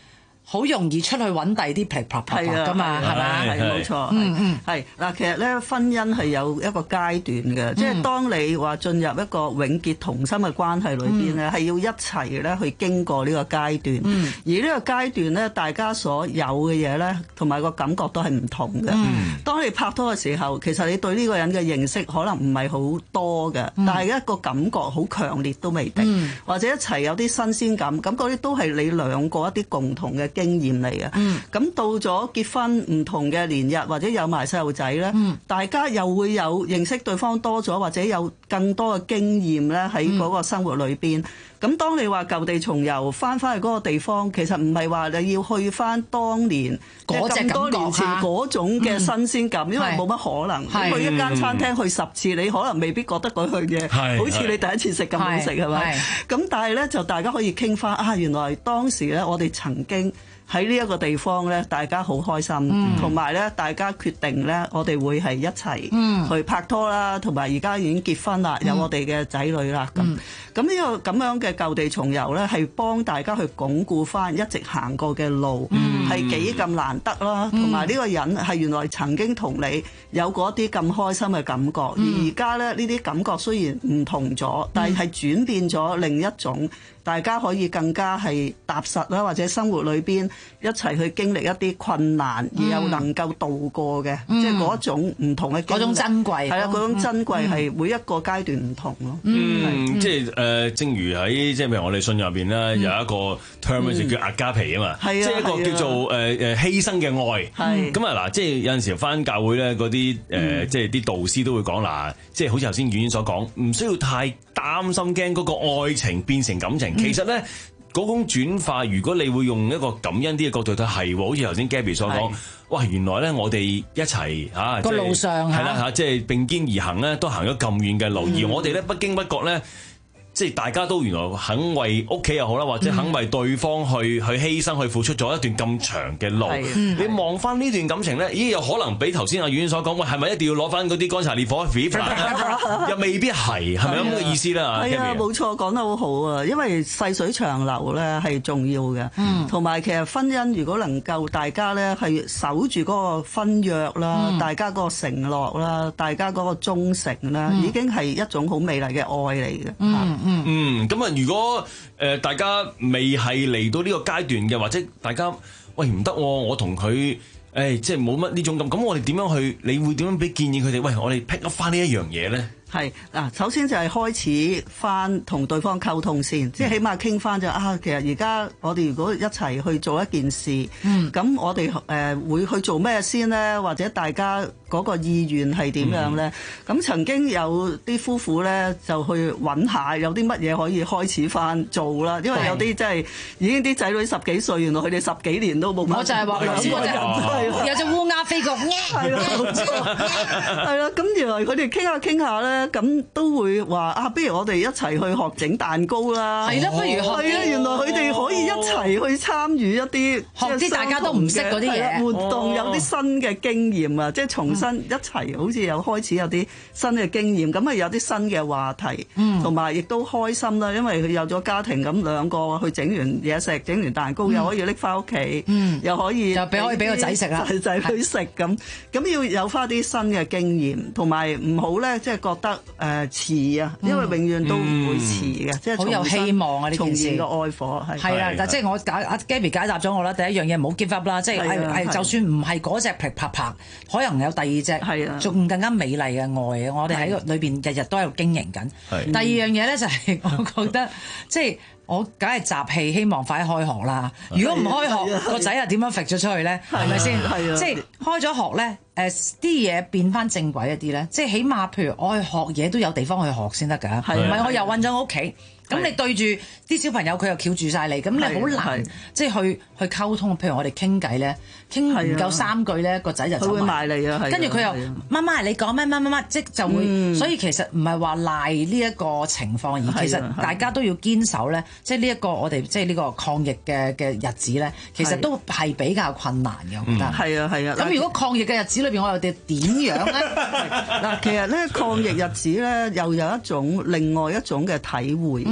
好容易出去揾第二啲噼啪啪㗎嘛，係咪？ 係冇錯，嗯嗯，係嗱，其實咧婚姻係有一個階段嘅，即係當你話進入一個永結同心嘅關係裏邊咧，係要一齊咧去經過呢個階段，而呢個階段咧，大家所有嘅嘢咧，同埋個感覺都係唔同嘅。當你拍拖嘅時候，其實你對呢個人嘅認識可能唔係好多嘅，但係一個感覺好強烈都未定，或者一齊有啲新鮮感，咁嗰啲都係你兩個一啲共同嘅經驗嚟嘅，咁、嗯、到咗結婚唔同嘅年日，或者有埋細路仔咧，嗯、大家又會有認識對方多咗，或者有更多嘅經驗咧喺嗰個生活裏邊。咁、嗯、當你話舊地重遊，翻返去嗰個地方，其實唔係話你要去翻當年嗰隻咁多年前嗰種嘅新鮮感，嗯、因為冇乜可能。你去一間餐廳去十次，你可能未必覺得嗰樣嘢好似你第一次食咁好食，係咪？咁但係咧，就大家可以傾翻啊，原來當時咧，我哋曾經喺呢一個地方咧，大家好開心，同埋咧，大家決定咧，我哋會係一齊去拍拖啦，同埋而家已經結婚啦，有我哋嘅仔女啦，咁咁呢個咁樣嘅舊地重遊咧，係幫大家去鞏固翻一直行過嘅路，係幾咁難得啦，同埋呢個人係原來曾經同你有過一啲咁開心嘅感覺，而而家咧呢啲感覺雖然唔同咗，但係係轉變咗另一種。大家可以更加係踏實啦，或者生活裏邊一齊去經歷一啲困難，而又能夠度過嘅，嗯、即係嗰種唔同嘅經歷，嗰種珍貴，係啦，嗰種珍貴係每一個階段唔同咯。 嗯，是即係誒、呃，正如喺即係譬如我哋信入邊咧，嗯、有一個 term 就叫阿加皮啊嘛，嗯、即係一個叫做誒誒、呃、犧牲嘅愛。係咁啊嗱，即係有陣時返教會咧，嗰啲誒即係啲導師都會講嗱，即係好似頭先婉婉所講，唔需要太擔心驚嗰個愛情變成感情。其實咧，嗰種轉化，如果你會用一個感恩啲嘅角度睇，係喎，好似頭先 Gabby 所講，哇，原來咧我哋一齊嚇個路上係啦嚇，即係並肩而行咧，都行咗咁遠嘅路，嗯、而我哋咧不經不覺咧。即係大家都原來肯為屋企又好啦，或者肯為對方去、嗯、去犧牲、去付出咗一段咁長嘅路。嗯、你望翻呢段感情咧，咦？有可能比頭先阿婉所講，喂，係咪一定要攞翻嗰啲乾柴烈火又未必係，係咪咁嘅意思咧？ 係啊，冇錯，講得好好啊！因為細水長流咧係重要嘅，同埋、嗯、其實婚姻如果能夠大家咧係守住嗰個婚約啦，嗯、大家嗰個承諾啦，大家嗰個忠誠啦，嗯、已經係一種好美麗嘅愛嚟嘅。嗯嗯嗯，咁啊，如果誒、呃、大家未係嚟到呢個階段嘅，或者大家喂唔得，我同佢誒即係冇乜呢種咁，咁我哋點樣去？你會點樣俾建議佢哋？喂，我哋 pick up 翻呢一樣嘢咧？ 係嗱，首先就係開始翻同對方溝通先，即係起碼傾翻就啊，其實而家我哋如果一齊去做一件事，咁、嗯、我哋誒、呃、會去做咩先咧？或者大家嗰個意願係點樣咧？咁、嗯、曾經有啲夫婦咧就去揾下有啲乜嘢可以開始翻做啦，因為有啲真係已經啲仔女十幾歲，原來佢哋十幾年都冇。我就係話兩個人，有隻烏鴉飛過，係啦，係啦，咁原來佢哋傾下傾下咧。咁都會話啊，不如我哋一齊去學整蛋糕啦。係啦，不如學。係啊，原來佢哋可以一齊去參與一啲學啲大家都唔識嗰啲嘢活動，有啲新嘅經驗啊！即係重新一齊，好似有開始有啲新嘅經驗，咁啊有啲新嘅話題，同埋亦都開心啦。因為佢有咗家庭，咁兩個去整完嘢食，整完蛋糕又可以拎翻屋企，又可以就俾可以俾個仔食啦，仔去食咁。咁要有翻啲新嘅經驗，同埋唔好咧，即係覺得。誒遲啊，因為永遠都唔會遲嘅，即係好有希望啊！呢件事嘅愛火係係啦，但即係我解阿 Gabby 解答咗我啦。第一樣嘢唔好 give up 啦，即係係係就算唔係嗰隻噼啪啪，可能有第二隻係啊，仲更加美麗嘅愛啊！我哋喺裏邊日日都喺度經營緊。第二樣嘢咧就係我覺得即係。我梗係集氣，希望快啲開學啦！如果唔開學，個仔又點樣揈咗出去咧？係咪先？係啊！即係開咗學咧，誒啲嘢變翻正軌一啲咧，即係起碼譬如我去學嘢都有地方去學先得㗎，唔係我又韞咗屋企。咁你對住啲小朋友，佢又翹住晒你，咁你好難即係去去溝通。譬如我哋傾偈咧，傾唔夠三句咧，個仔就走埋嚟啊！跟住佢又媽媽，你講咩乜乜乜，即就會。所以其實唔係話賴呢一個情況，而其實大家都要堅守咧。即係呢一個我哋即係呢個抗疫嘅嘅日子咧，其實都係比較困難嘅，我覺得。係啊係啊。咁如果抗疫嘅日子裏邊，我哋點樣咧？嗱，其實咧抗疫日子咧，又有一種另外一種嘅體會。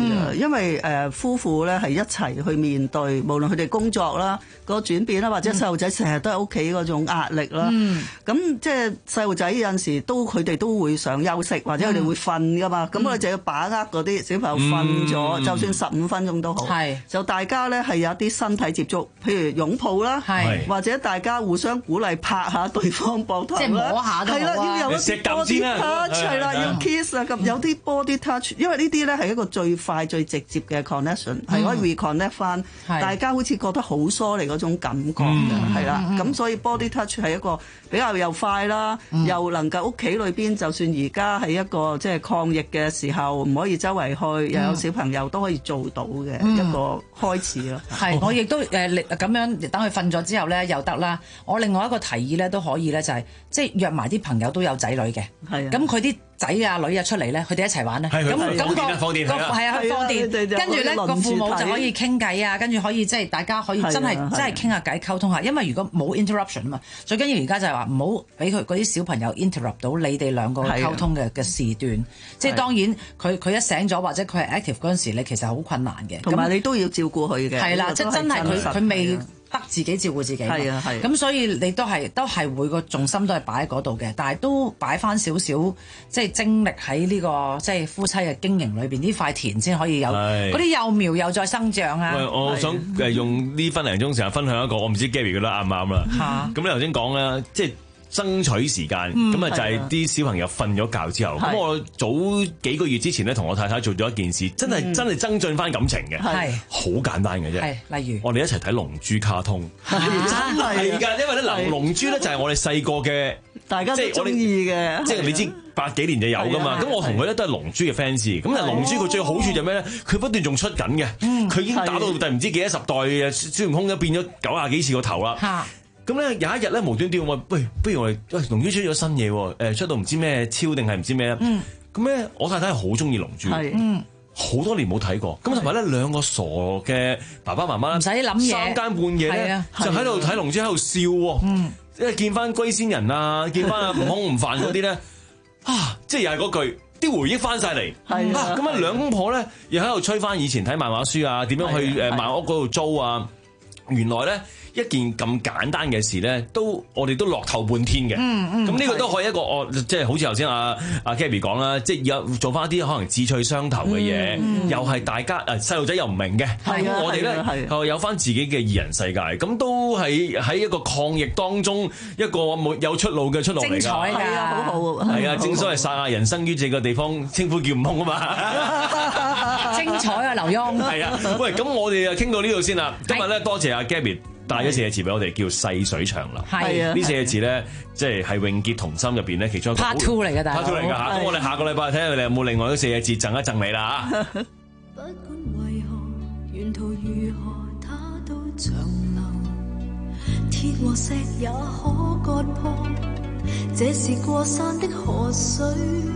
嘅，因為誒夫婦咧係一齊去面對，無論佢哋工作啦、個轉變啦，或者細路仔成日都喺屋企嗰種壓力啦。咁即係細路仔有陣時都佢哋都會想休息，或者佢哋會瞓噶嘛。咁我哋就要把握嗰啲小朋友瞓咗，就算十五分鐘都好。就大家咧係有一啲身體接觸，譬如擁抱啦，或者大家互相鼓勵拍下對方膊頭啦， 即係摸下都好啊。 係啦，要有一啲 body touch 係啦，要 kiss 啊，咁有啲 body touch，因為呢啲咧係一個最快最直接嘅 connection，係可以 reconnect 翻大家好似覺得好疏離嗰種感覺嘅，係啦。咁所以 body touch 係一個比較又快啦，又能夠屋企裏邊就算而家係一個即係抗疫嘅時候，唔可以周圍去，又有小朋友都可以做到嘅一個開始咯。 係，我亦都誒咁樣等佢瞓咗之後咧又得啦。我另外一個提議咧都可以咧，就係即係約埋啲朋友都有仔女嘅，咁佢啲仔啊女啊出嚟咧，佢哋一齊玩咧，咁咁個個係啊去放電，跟住咧個父母就可以傾偈啊，跟住可以即係大家可以真係真係傾下偈溝通下，因為如果冇 interruption 啊嘛，最緊要而家就係話唔好俾佢嗰啲小朋友 interrupt 到你哋兩個溝通嘅嘅時段，即係當然佢佢一醒咗或者佢係 active 嗰陣時，你其實好困難嘅， 同埋你都要照顧佢嘅，係啦， 即係真係佢佢未得自己照顧自己，係啊係，咁所以你都係都係會個重心都係擺喺嗰度嘅，但係都擺翻少少即係精力喺呢個即係夫妻嘅經營裏邊，呢塊田先可以有嗰啲幼苗又再生長啊！ 喂，我想誒用呢分零鐘時間分享一個，我唔知 Gabby 覺得啱唔啱啦。咁你頭先講啦，即係爭取時間，咁啊就係啲小朋友瞓咗覺之後，咁我早幾個月之前咧，同我太太做咗一件事，真係真係增進翻感情嘅，係好簡單嘅啫。係例如我哋一齊睇《龍珠》卡通，真係㗎，因為咧《龍珠》咧就係我哋細個嘅，大家都中意嘅，即係你知八幾年就有㗎嘛。咁我同佢咧都係《龍珠》嘅 fans，咁啊《龍珠》佢最好處就咩咧？佢不斷仲出緊嘅，佢已經打到第唔知幾多十代嘅孫悟空都變咗九廿幾次個頭啦。咁咧有一日咧無端端我話喂，不如我哋喂龍珠出咗新嘢喎，誒出到唔知咩超定係唔知咩咧？咁咧我太太係好中意龍珠，好多年冇睇過。咁同埋咧兩個傻嘅爸爸媽媽，唔使諗嘢，三更半夜咧就喺度睇龍珠喺度笑喎。即係見翻龜仙人啊，見翻阿悟空悟飯嗰啲咧，啊！即係又係嗰句，啲回憶翻晒嚟。係啊，咁啊兩公婆咧又喺度吹翻以前睇漫畫書啊，點樣去誒漫畫屋嗰度租啊？原來咧一件咁簡單嘅事咧，都我哋都樂透半天嘅。嗯嗯，咁呢個都可以一個我即係好似頭先阿阿 Gabby 講啦，即係有做翻一啲可能志趣相投嘅嘢，又係大家誒細路仔又唔明嘅，咁我哋咧又有翻自己嘅二人世界，咁都係喺一個抗疫當中一個冇有出路嘅出路嚟㗎。精彩㗎，係啊，好好。係啊，正所謂撒亞人生於這個地方，稱呼叫悟空啊嘛。精彩啊，劉墉。係啊，喂，咁我哋啊傾到呢度先啦。今日咧多謝阿 Gabby。帶咗四個字俾我哋，叫細水長流。係啊，呢四個字咧，即係係永結同心入邊咧，其中一個 part two 嚟嘅，大佬 part two 嚟㗎嚇。咁我哋下個禮拜睇下你哋有冇另外嗰四個字贈一贈你啦嚇。 不管為何，沿途如何，它都長流。鐵和石也可割破，這是過山的河水。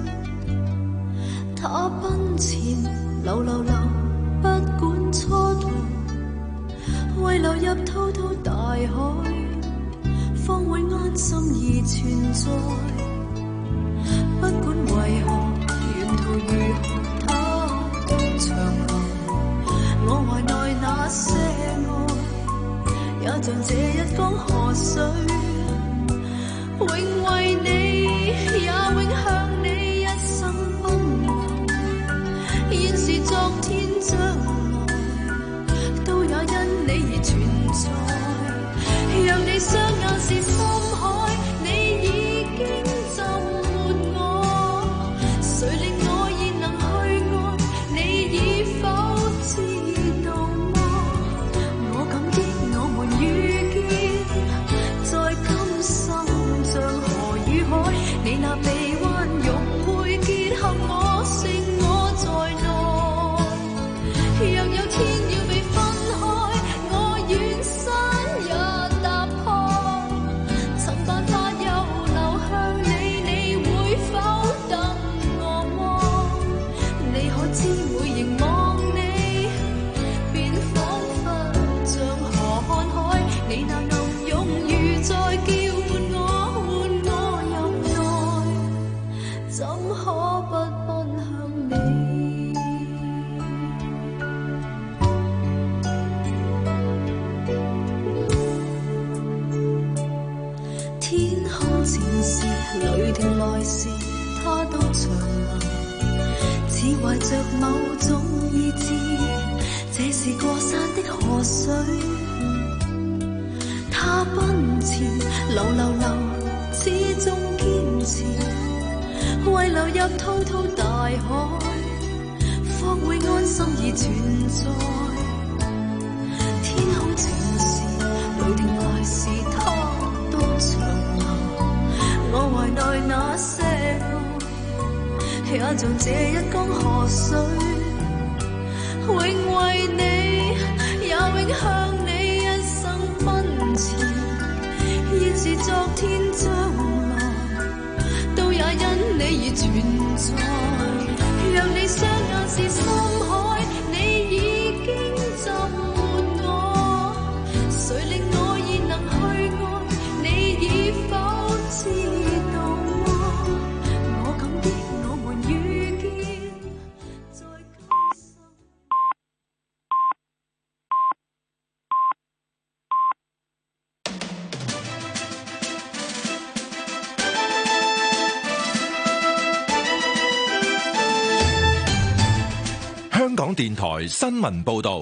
它奔前，流流流，不管蹉跎。為流入滔滔大海，方會安心而存在。不管為何，沿途如何，它都長流。我懷內那些愛，也像這一江河水，永為你，也永向你一生奔流。現是昨天將來，都也因你而存在，讓你雙眼是深海，你已經浸沒我，誰令我現能去愛，你已否知道麼？我感激我們遇見，在今生像河與海，你那臂彎玉佩結合我，剩我在內，若有天要被分開，我願山也踏破， 來時，他都長留，只懷着某種意志，這是過山的河水。他奔前，流流流，始終堅持，為流入滔滔大海，方會安心而存在。天空晴時，雷霆來時，他都長留。我懷內那些愛，也像這一江河水，永為你，也永向你一生奔馳。現是昨天將來，都也因你而存在。讓你雙眼是深海，你已經浸沒我，誰令我已能去愛？你已否知道麼？我感激我們遇見在今生。 香港電台新聞報道，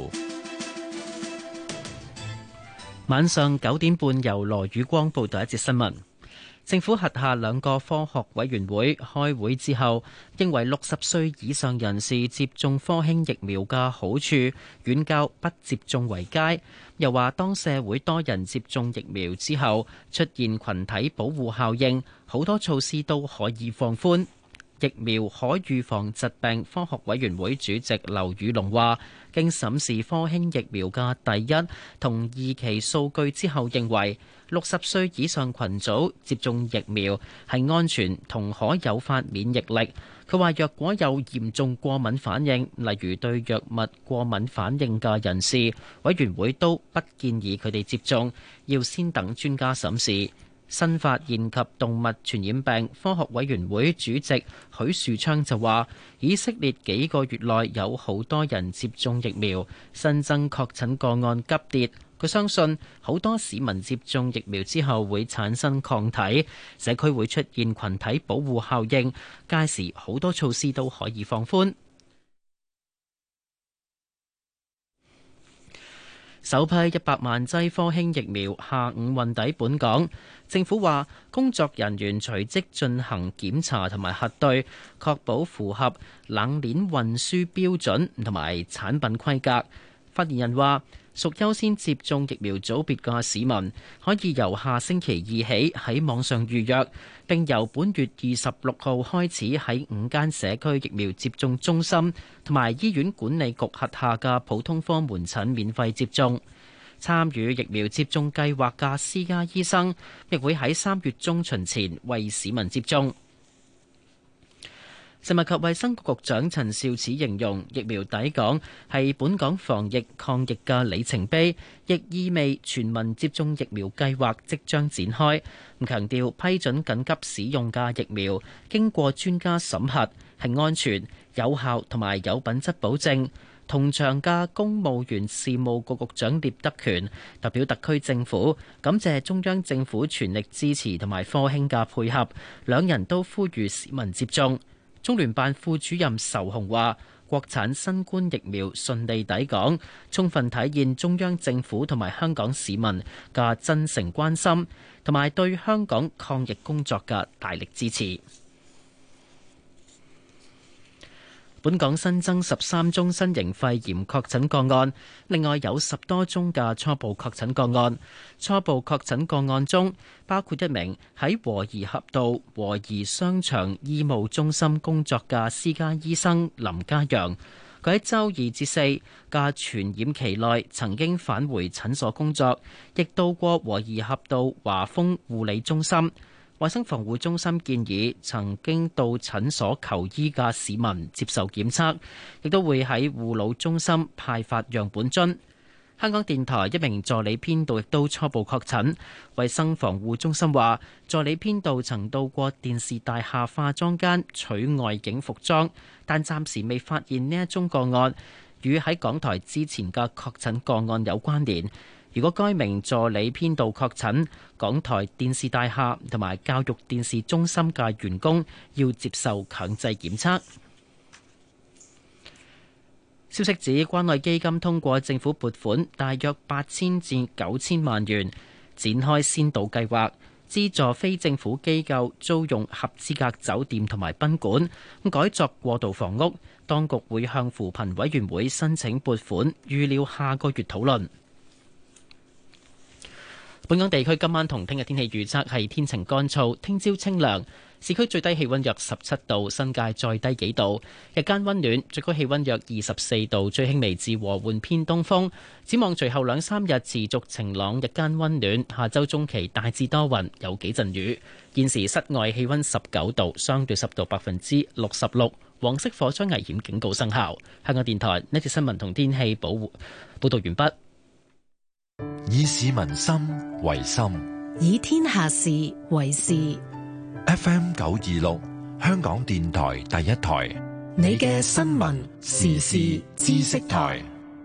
晚上九點半由羅宇光報道一節新聞。政府轄下兩個科學委員會開會之後，認為六十歲以上人士接種科興疫苗嘅好處遠較不接種為佳。又話當社會多人接種疫苗之後，出現群體保護效應，好多措施都可以放寬。疫苗可預防疾病科學委員會主席劉宇龍話，經審視科興疫苗嘅第一同二期數據之後，認為六十歲以上群組接種疫苗係安全同可誘發免疫力。佢話若果有嚴重過敏反應，例如對藥物過敏反應嘅人士，委員會都不建議佢哋接種，要先等專家審視。新發現及動物傳染病科學委員會主席許樹昌就話，以色列幾個月內有好多人接種疫苗，新增確診個案急跌。佢相信好多市民接種疫苗之後會產生抗體，社區會出現群體保護效應，屆時好多措施都可以放寬。首批一百萬劑科興疫苗下午運抵本港，政府話工作人員隨即進行檢查同埋核對，確保符合冷鏈運輸標準同埋產品規格。發言人話，屬優先接種疫苗組別嘅市民可以由下星期二起喺網上預約，並由本月二十六號開始喺五間社區疫苗接種中心同埋醫院管理局轄下嘅普通科門診免費接種。參與疫苗接種計劃嘅私家醫生亦會喺三月中旬前為市民接種。食物及衛生局局長陳肇始形容疫苗抵港係本港防疫抗疫嘅里程碑，亦意味全民接種疫苗計劃即將展開。咁強調批准緊急使用嘅疫苗經過專家審核，係安全、有效同埋有品質保證。同場嘅公務員事務局局長聶德權代表特區政府感謝中央政府全力支持同埋科興嘅配合，兩人都呼籲市民接種。中聯辦副主任仇鴻話，國產新冠疫苗順利抵港，充分體現中央政府同埋香港市民嘅真誠關心，同埋對香港抗疫工作嘅大力支持。本港新增十三宗新型肺炎確診個案，另外有十多宗嘅初步確診個案。初步確診個案中，包括一名喺和宜合道和宜商場醫務中心工作嘅私家醫生林家陽。佢喺週二至四嘅傳染期內曾經返回診所工作，亦到過和宜合道華豐護理中心。衛生防護中心建議曾經到診所求醫嘅市民接受檢測，亦都會喺護老中心派發樣本樽。香港電台一名助理編導亦都初步確診。衛生防護中心話，助理編導曾到過電視大廈化妝間取外景服裝，但暫時未發現呢一宗個案與喺港台之前嘅確診個案有關聯。 如果該名助理編導確診，港台電視大廈同埋教育電視中心嘅員工要接受強制檢測。消息指，關愛基金通過政府撥款大約八千至九千萬元，展開先導計劃，資助非政府機構租用合資格酒店同埋賓館，改作過渡房屋。當局會向扶貧委員會申請撥款，預料下個月討論。本港地區今晚同聽日天氣預測係天晴乾燥，聽朝清涼，市區最低氣溫約十七度，新界再低幾度。日間溫暖，最高氣溫約二十四度，最輕微至和緩偏東風。展望隨後兩三日持續晴朗，日間溫暖。下周中期大致多雲，有幾陣雨。現時室外氣溫十九度，相對濕度百分之六十六。黃色火災危險警告生效。香港電台呢節新聞同天氣保護報道完畢。 以市民心為心， 以天下事為事。 F M 九二六，香港電台第一台， 你嘅新聞時事知識台，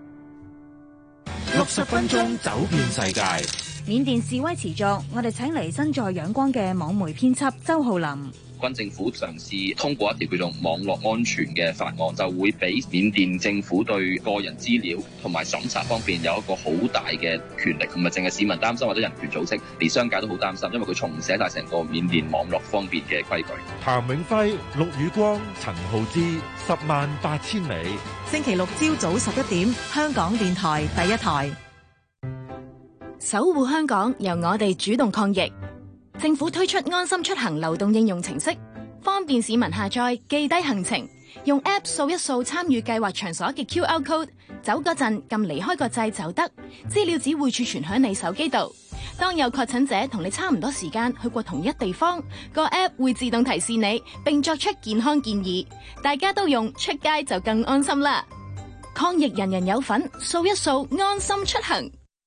六十分鐘走遍世界。 緬甸示威持續，我哋請嚟身在仰光嘅網媒編輯周浩林。 軍政府嘗試通過一條叫做網絡安全嘅法案，就會俾緬甸政府對個人資料同埋審查方面有一個好大嘅權力，唔係淨係市民擔心或者人權組織，連商界都好擔心，因為佢重寫晒成個緬甸網絡方面嘅規矩。 譚永輝、陸宇光、陳浩之，十萬八千里。 星期六朝早十一點，香港電台第一台，守護香港，由我哋主動抗疫。政府推出安心出行流動應用程式，方便市民下載記低行程，用 App 掃一掃參與計劃場所嘅 Q R code， 走嗰陣撳離開個掣就得，資料只會儲存響你手機度。當有確診者同你差唔多時間去過同一地方，個 App 會自動提示你，並作出健康建議。大家都用，出街就更安心啦！抗疫人人有份，掃一掃安心出行。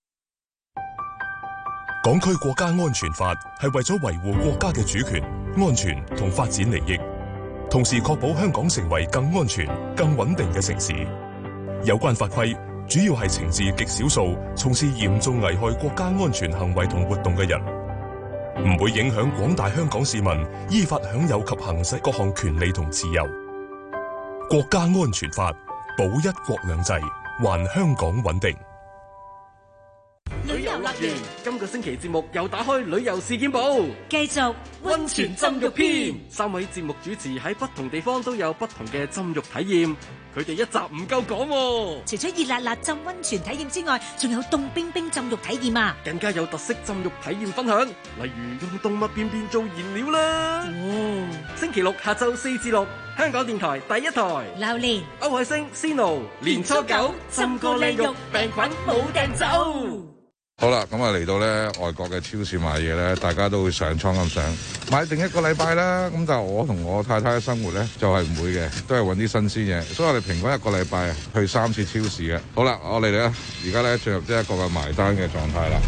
港區國家安全法係為咗維護國家嘅主權、安全同發展利益，同時確保香港成為更安全、更穩定嘅城市。有關法規主要係懲治極少數從事嚴重危害國家安全行為同活動嘅人，唔會影響廣大香港市民依法享有及行使各項權利同自由。國家安全法保一國兩制，還香港穩定。 旅遊樂園今個星期節目又打開旅遊事件簿， 繼續溫泉浸浴篇。三位節目主持喺不同地方都有不同嘅浸浴體驗，佢哋一集唔夠講。 除咗熱辣辣浸溫泉體驗之外，仲有凍冰冰浸浴體驗啊！ 更加有特色浸浴體驗分享，例如用動物便便做燃料啦。哦，星期六下晝四至六，香港電台第一台。 榴蓮、 歐海星、Sino， 年初九浸個靚浴，病菌冇掟走。 好啦，咁啊嚟到咧外國嘅超市買嘢咧，大家都會上倉咁上買定一個禮拜啦。咁但係我同我太太嘅生活咧就係唔會嘅，都係揾啲新鮮嘢。所以我哋平均一個禮拜去三次超市嘅。好啦，我哋咧而家咧進入即係一個嘅埋單嘅狀態啦。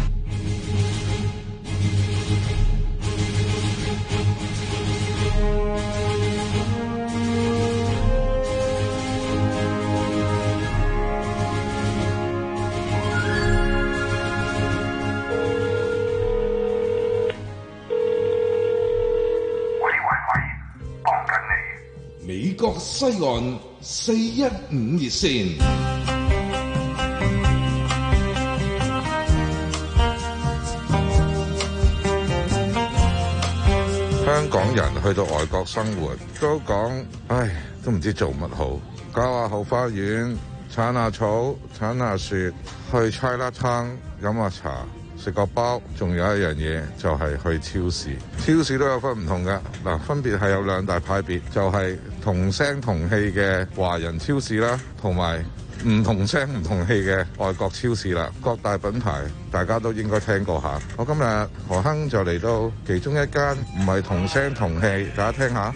美國西岸四一五熱線， 香港人去到外國生活都講，唉，都唔知做乜好，搞下後花園，鏟下草，鏟下雪，去 Chinatown 飲下茶。食個包，仲有一樣嘢就係、是、去超市。超市都有分唔同嘅，嗱，分別係有兩大派別，就係、是、同聲同氣嘅華人超市啦，同埋唔同聲唔同氣嘅外國超市啦。各大品牌大家都應該聽過下。我今日何亨就嚟到其中一間唔係同聲同氣，大家聽下。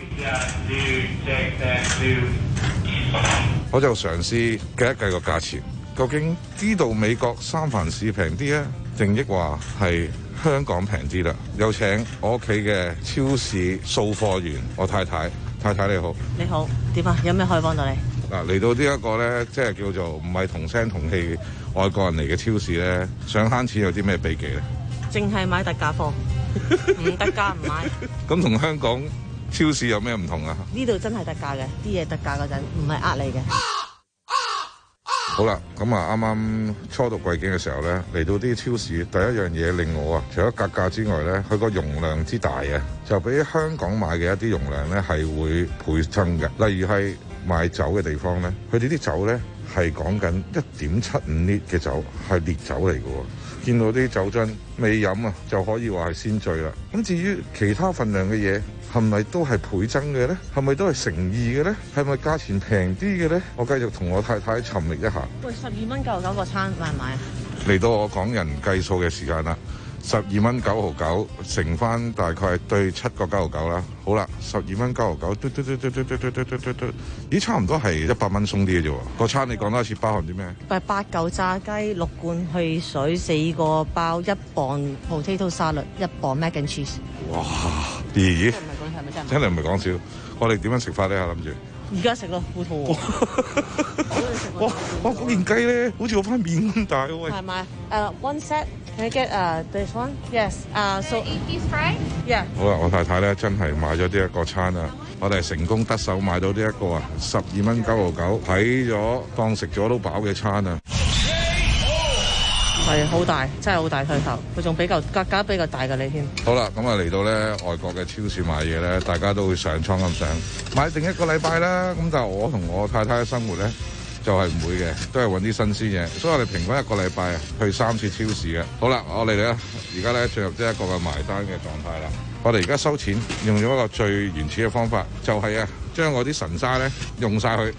我就嘗試計一計個價錢，究竟呢度美國三藩市平啲啊，定抑話係香港平啲啦？有請我屋企嘅超市掃貨員，我太太。太太你好。 你好，點啊？有咩可以幫到你？ 嗱，嚟到呢一個咧，即係叫做唔係同聲同氣外國人嚟嘅超市咧，想慳錢有啲咩秘技咧？ 淨係買特價貨，唔特價唔買。 咁同香港超市有咩唔同啊？ 呢度真係特價嘅，啲嘢特價嗰陣唔係呃你嘅。 好啦，咁啊啱啱初讀貴境嘅時候咧，嚟到啲超市，第一樣嘢令我啊，除咗格價之外咧，佢個容量之大啊，就比香港買嘅一啲容量咧係會倍增嘅。例如係賣酒嘅地方咧，佢哋啲酒咧係講緊一點七五 lit 嘅酒，係烈酒嚟嘅喎。見到啲酒樽未飲啊，就可以話係先醉啦。咁至於其他份量嘅嘢，係咪都係倍增嘅咧？係咪都係誠意嘅咧？係咪價錢平啲嘅咧？我繼續同我太太尋覓一下。 喂，十二蚊九毫九個餐買唔買啊？ 嚟到我港人計數嘅時間啦，十二蚊九毫九乘翻大概係對七個九毫九啦。好啦，十二蚊九毫九，嘟嘟嘟嘟嘟嘟嘟嘟嘟嘟，咦，差唔多係一百蚊鬆啲嘅啫喎。個餐你講多一次，包含啲咩？ 誒，八嚿炸雞，六罐汽水，四個包，一磅 potato salad，一磅 mac and cheese。 哇！咦？ 真係唔係講係咪真係？ 真係唔係講笑。我哋點樣食法咧？我諗住。 而家食咯，好肚餓。 哇！哇！嗰件雞咧，好似我塊面咁大喎。 係咪？誒 one set can I get 誒 this one yes 誒 so deep fry yeah。 好啦，我太太咧真係買咗呢一個餐啊！我哋係成功得手買到呢一個啊，十二蚊九毫九，睇咗當食咗都飽嘅餐啊！ 係好大，真係好大推頭，佢仲比較格價比較大過你添。 好啦，咁啊嚟到咧外國嘅超市買嘢咧，大家都會上倉咁上，買定一個禮拜啦。咁但係我同我太太嘅生活咧就係、是、唔會嘅，都係揾啲新鮮嘢。所以我哋平均一個禮拜啊去三次超市嘅。好啦，我哋咧而家咧進入即係一個嘅埋單嘅狀態啦。我哋而家收錢用咗一個最原始嘅方法，就係、是、啊將我啲神沙咧用晒佢，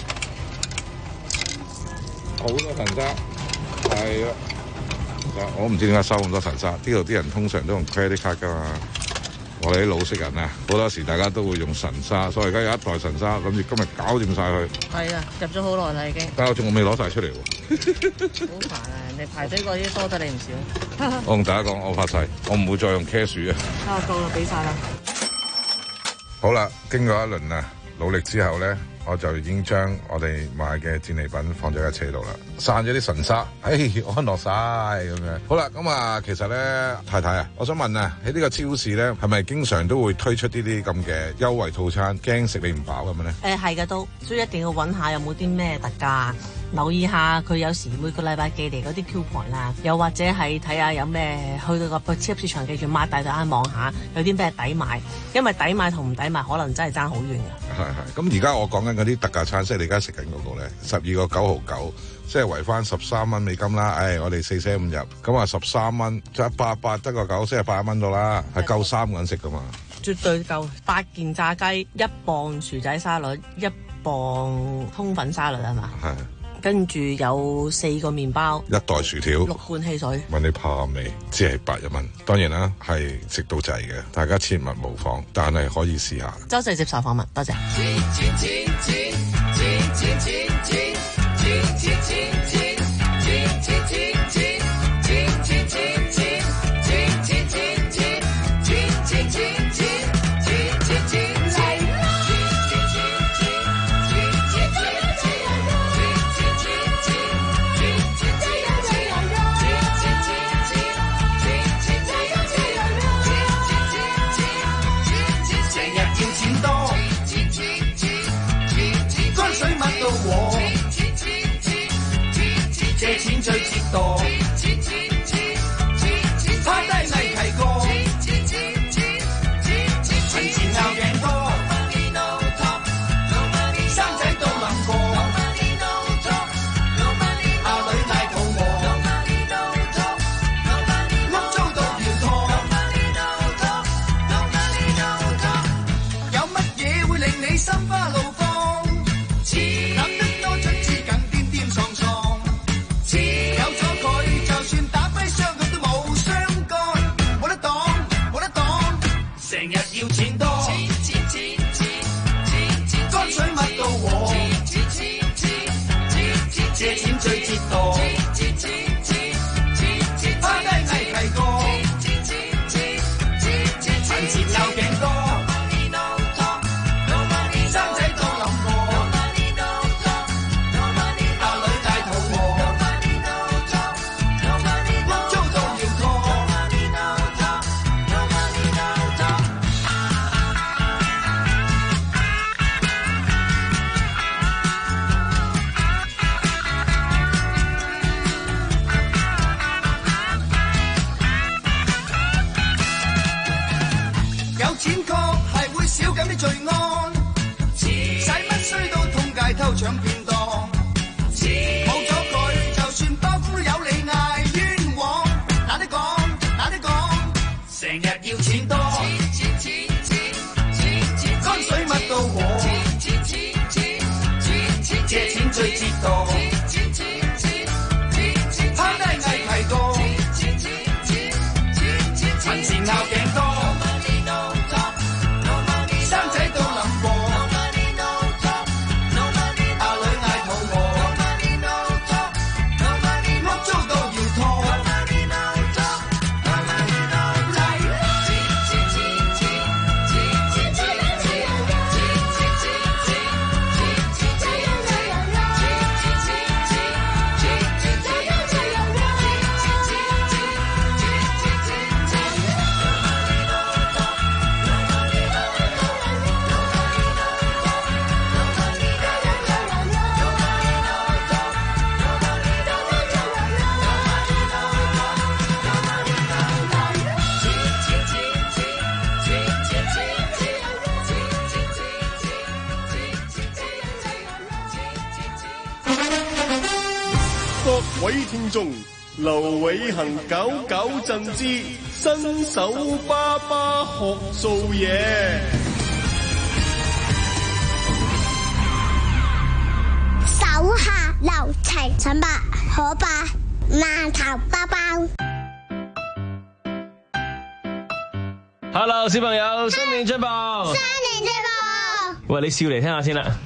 好多神沙，係啦。我唔知點解收咁多神沙，呢度啲人通常都用 credit card 㗎嘛。我哋啲老識人啊，好多時大家都會用神沙，所以而家有一袋神沙，諗住今日搞掂晒佢。 係啊，入咗好耐啦已經。 但係我仲未攞晒出嚟喎。 好煩啊！人哋排隊嗰啲多得你唔少。 我同大家講，我發誓，我唔會再用 cash 啊。 啊，夠啦，俾晒啦。 好啦，經過一輪啊努力之後咧，我就已經將我哋買嘅戰利品放咗喺車度啦，散咗啲神沙，哎，安樂晒咁樣。好啦，咁啊，其實咧，太太啊，我想問啊，喺呢個超市咧，係咪經常都會推出呢啲咁嘅優惠套餐，驚食你唔飽咁樣咧？ 誒係嘅都，所以一定要揾下有冇啲咩特價，留意下佢有時每個禮拜寄嚟嗰啲 coupon 啦，又或者係睇下有咩去到個超級市場，記住擘大對眼望下有啲咩抵買，因為抵買同唔抵買可能真係爭好遠嘅。 係係，咁而家我講緊嗰啲特價餐，即係你而家食緊嗰個咧，十二個九毫九，即係圍翻十三蚊美金啦。誒、哎，我哋四捨五入，咁啊十三蚊，就一百八得個九，即係八蚊到啦，係夠三個人食噶嘛。絕對夠，八件炸雞，一磅薯仔沙律，一磅通粉沙律係嘛？係。跟住有四個麵包，一袋薯條，六罐汽水。問你怕未？只係八一蚊。當然啦，係食到滯嘅，大家切勿模仿，但係可以試下。周細接受訪問，多謝。借錢最折墮，趴低咪提過，陳前拗頸多，生仔都諗過，阿女嗌肚餓，屋租到要拖，有乜嘢會令你心花怒放？諗得多準至更癲癲喪喪。有咗佢，就算打跛雙腳都冇相干，冇得擋，冇得擋，成日要錢多，錢錢錢錢錢，乾水乜都和，錢錢錢錢錢，借錢最折墮，錢錢錢錢錢，趴低咪提過，錢錢錢錢錢，陳前拗頸多，生仔都諗過。 最折墮，拋低偽提過，貧賤拗頸多，生仔都諗過，阿女嗌肚餓，屋租都要拖。 各位聽眾，劉偉恒九九震之新手爸爸學做嘢。 手下留情，陳伯可伯饅頭包包。 Hello， 小朋友，新年進步！ 新年進步！ 喂，你笑嚟聽下先啦。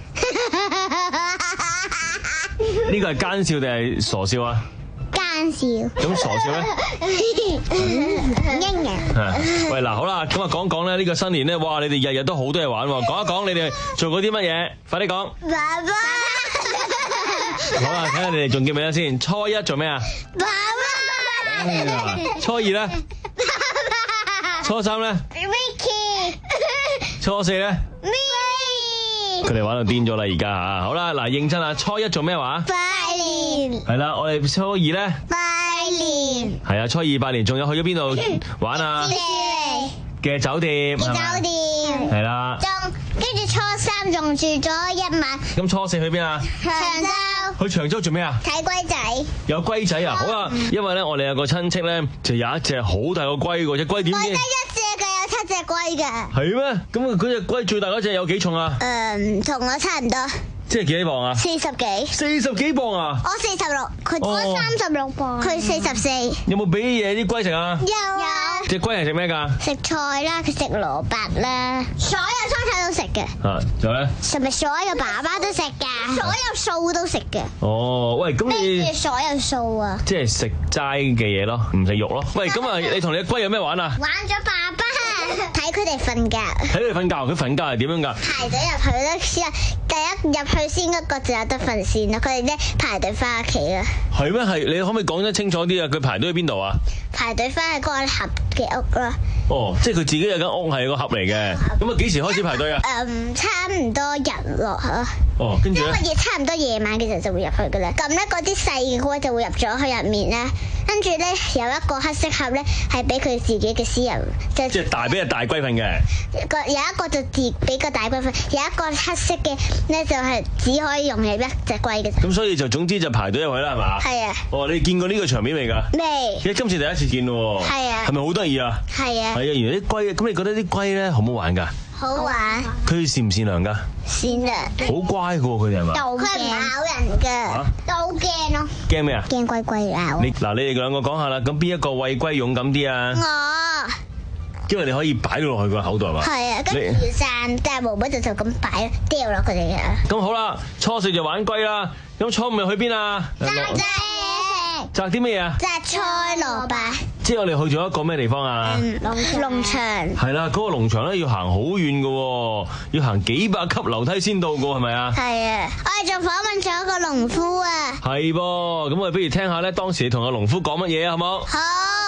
呢個係奸笑定係傻笑啊？ 奸笑。 咁傻笑咧？ 應嘅。 喂，嗱，好啦，咁啊講講咧呢個新年咧，哇！你哋日日都好多嘢玩喎，講一講你哋做過啲乜嘢？快啲講。 爸爸。 好啦，睇下你哋仲記唔記得先？初一做咩啊？ 爸爸。 哎呀，初二咧？ 爸爸。 初三咧 ？Vicky。 初四咧？佢哋玩到癲咗啦，而家吓，好啦，嗱，認真啊，初一做咩話？ 拜年。 係啦，我哋初二咧？ 拜年。 係啊，初二拜年，仲有去咗邊度玩啊？嘅酒店。嘅酒店。 係啦。 仲跟住初三仲住咗一晚。 咁初四去邊啊？ 長洲。 去長洲做咩啊？ 睇龜仔。 有龜仔啊！好啦，因為咧我哋有個親戚咧，就有一隻好大個龜喎，隻龜點嘅？七隻龜嘅係咩？咁嗰隻龜最大嗰隻有幾重啊？ 誒、嗯，同我差唔多。 即係幾多磅啊？ 四十幾。四十幾磅啊？ 我四十六，佢我三十六磅，佢四十四。 有冇俾嘢啲龜食啊？ 有啊。 隻龜係食咩㗎？ 食菜啦，佢食蘿蔔啦，所有蔬菜都食嘅。 啊，仲有咧？ 係咪所有爸爸都食㗎？所有素都食嘅。 哦，喂，咁你咩所有素啊？ 即係食齋嘅嘢咯，唔食肉咯。喂，咁啊，你同你隻龜有咩玩啊？ 玩咗爸爸。睇佢哋瞓覺， 睇佢哋瞓覺，佢瞓覺係點樣㗎？ 排隊入去咧，先第一入去先嗰個就有得瞓先啦。佢哋咧排隊翻屋企啦。係咩？係，你可唔可以講得清楚啲啊？佢排隊去邊度啊？ 排隊翻去嗰個盒嘅屋啦。 哦，即係佢自己有間屋係個盒嚟嘅。咁啊，幾時開始排隊啊？ 誒，差唔多日落啊。 哦，跟住咧， 因為差唔多夜晚嘅時候就會入去噶啦。咁咧嗰啲細嘅龜就會入咗去入面啦。跟住咧有一個黑色盒咧係俾佢自己嘅私人，就即係大俾隻大龜瞓嘅。 個有一個就自俾個大龜瞓，有一個黑色嘅咧就係只可以容納一隻龜嘅。 咁所以就總之就排隊入去啦，係嘛？ 係啊。 哦，你見過呢個場面未㗎？ 未。 你今次第一次見咯喎。係啊。係咪好得意啊？ 係啊。 係啊，原來啲龜，咁你覺得啲龜咧好唔好玩㗎？ 好玩。 佢善唔善良㗎？ 善良。好乖㗎喎，佢哋係嘛？ 佢唔咬人㗎。都好驚咯。 驚咩啊？ 驚龜龜咬。 你嗱，你哋兩個講下啦，咁邊一個餵龜勇敢啲啊？ 我。 因為你可以擺到落去個口度係嘛？係啊，跟住散，但係毛毛就就咁擺掉落佢哋啊。 咁好啦，初四就玩龜啦，咁初五咪去邊啊？ 摘嘢食。 摘啲咩啊？ 摘菜蘿蔔。 即係我哋去咗一個咩地方啊？ 嗯，農場。係啦，嗰個農場咧要行好遠㗎，要行幾百級樓梯先到㗎，係咪啊？ 係啊，我哋仲訪問咗一個農夫啊。 係噃，咁我哋不如聽下咧，當時你同阿農夫講乜嘢啊？好冇？ 好。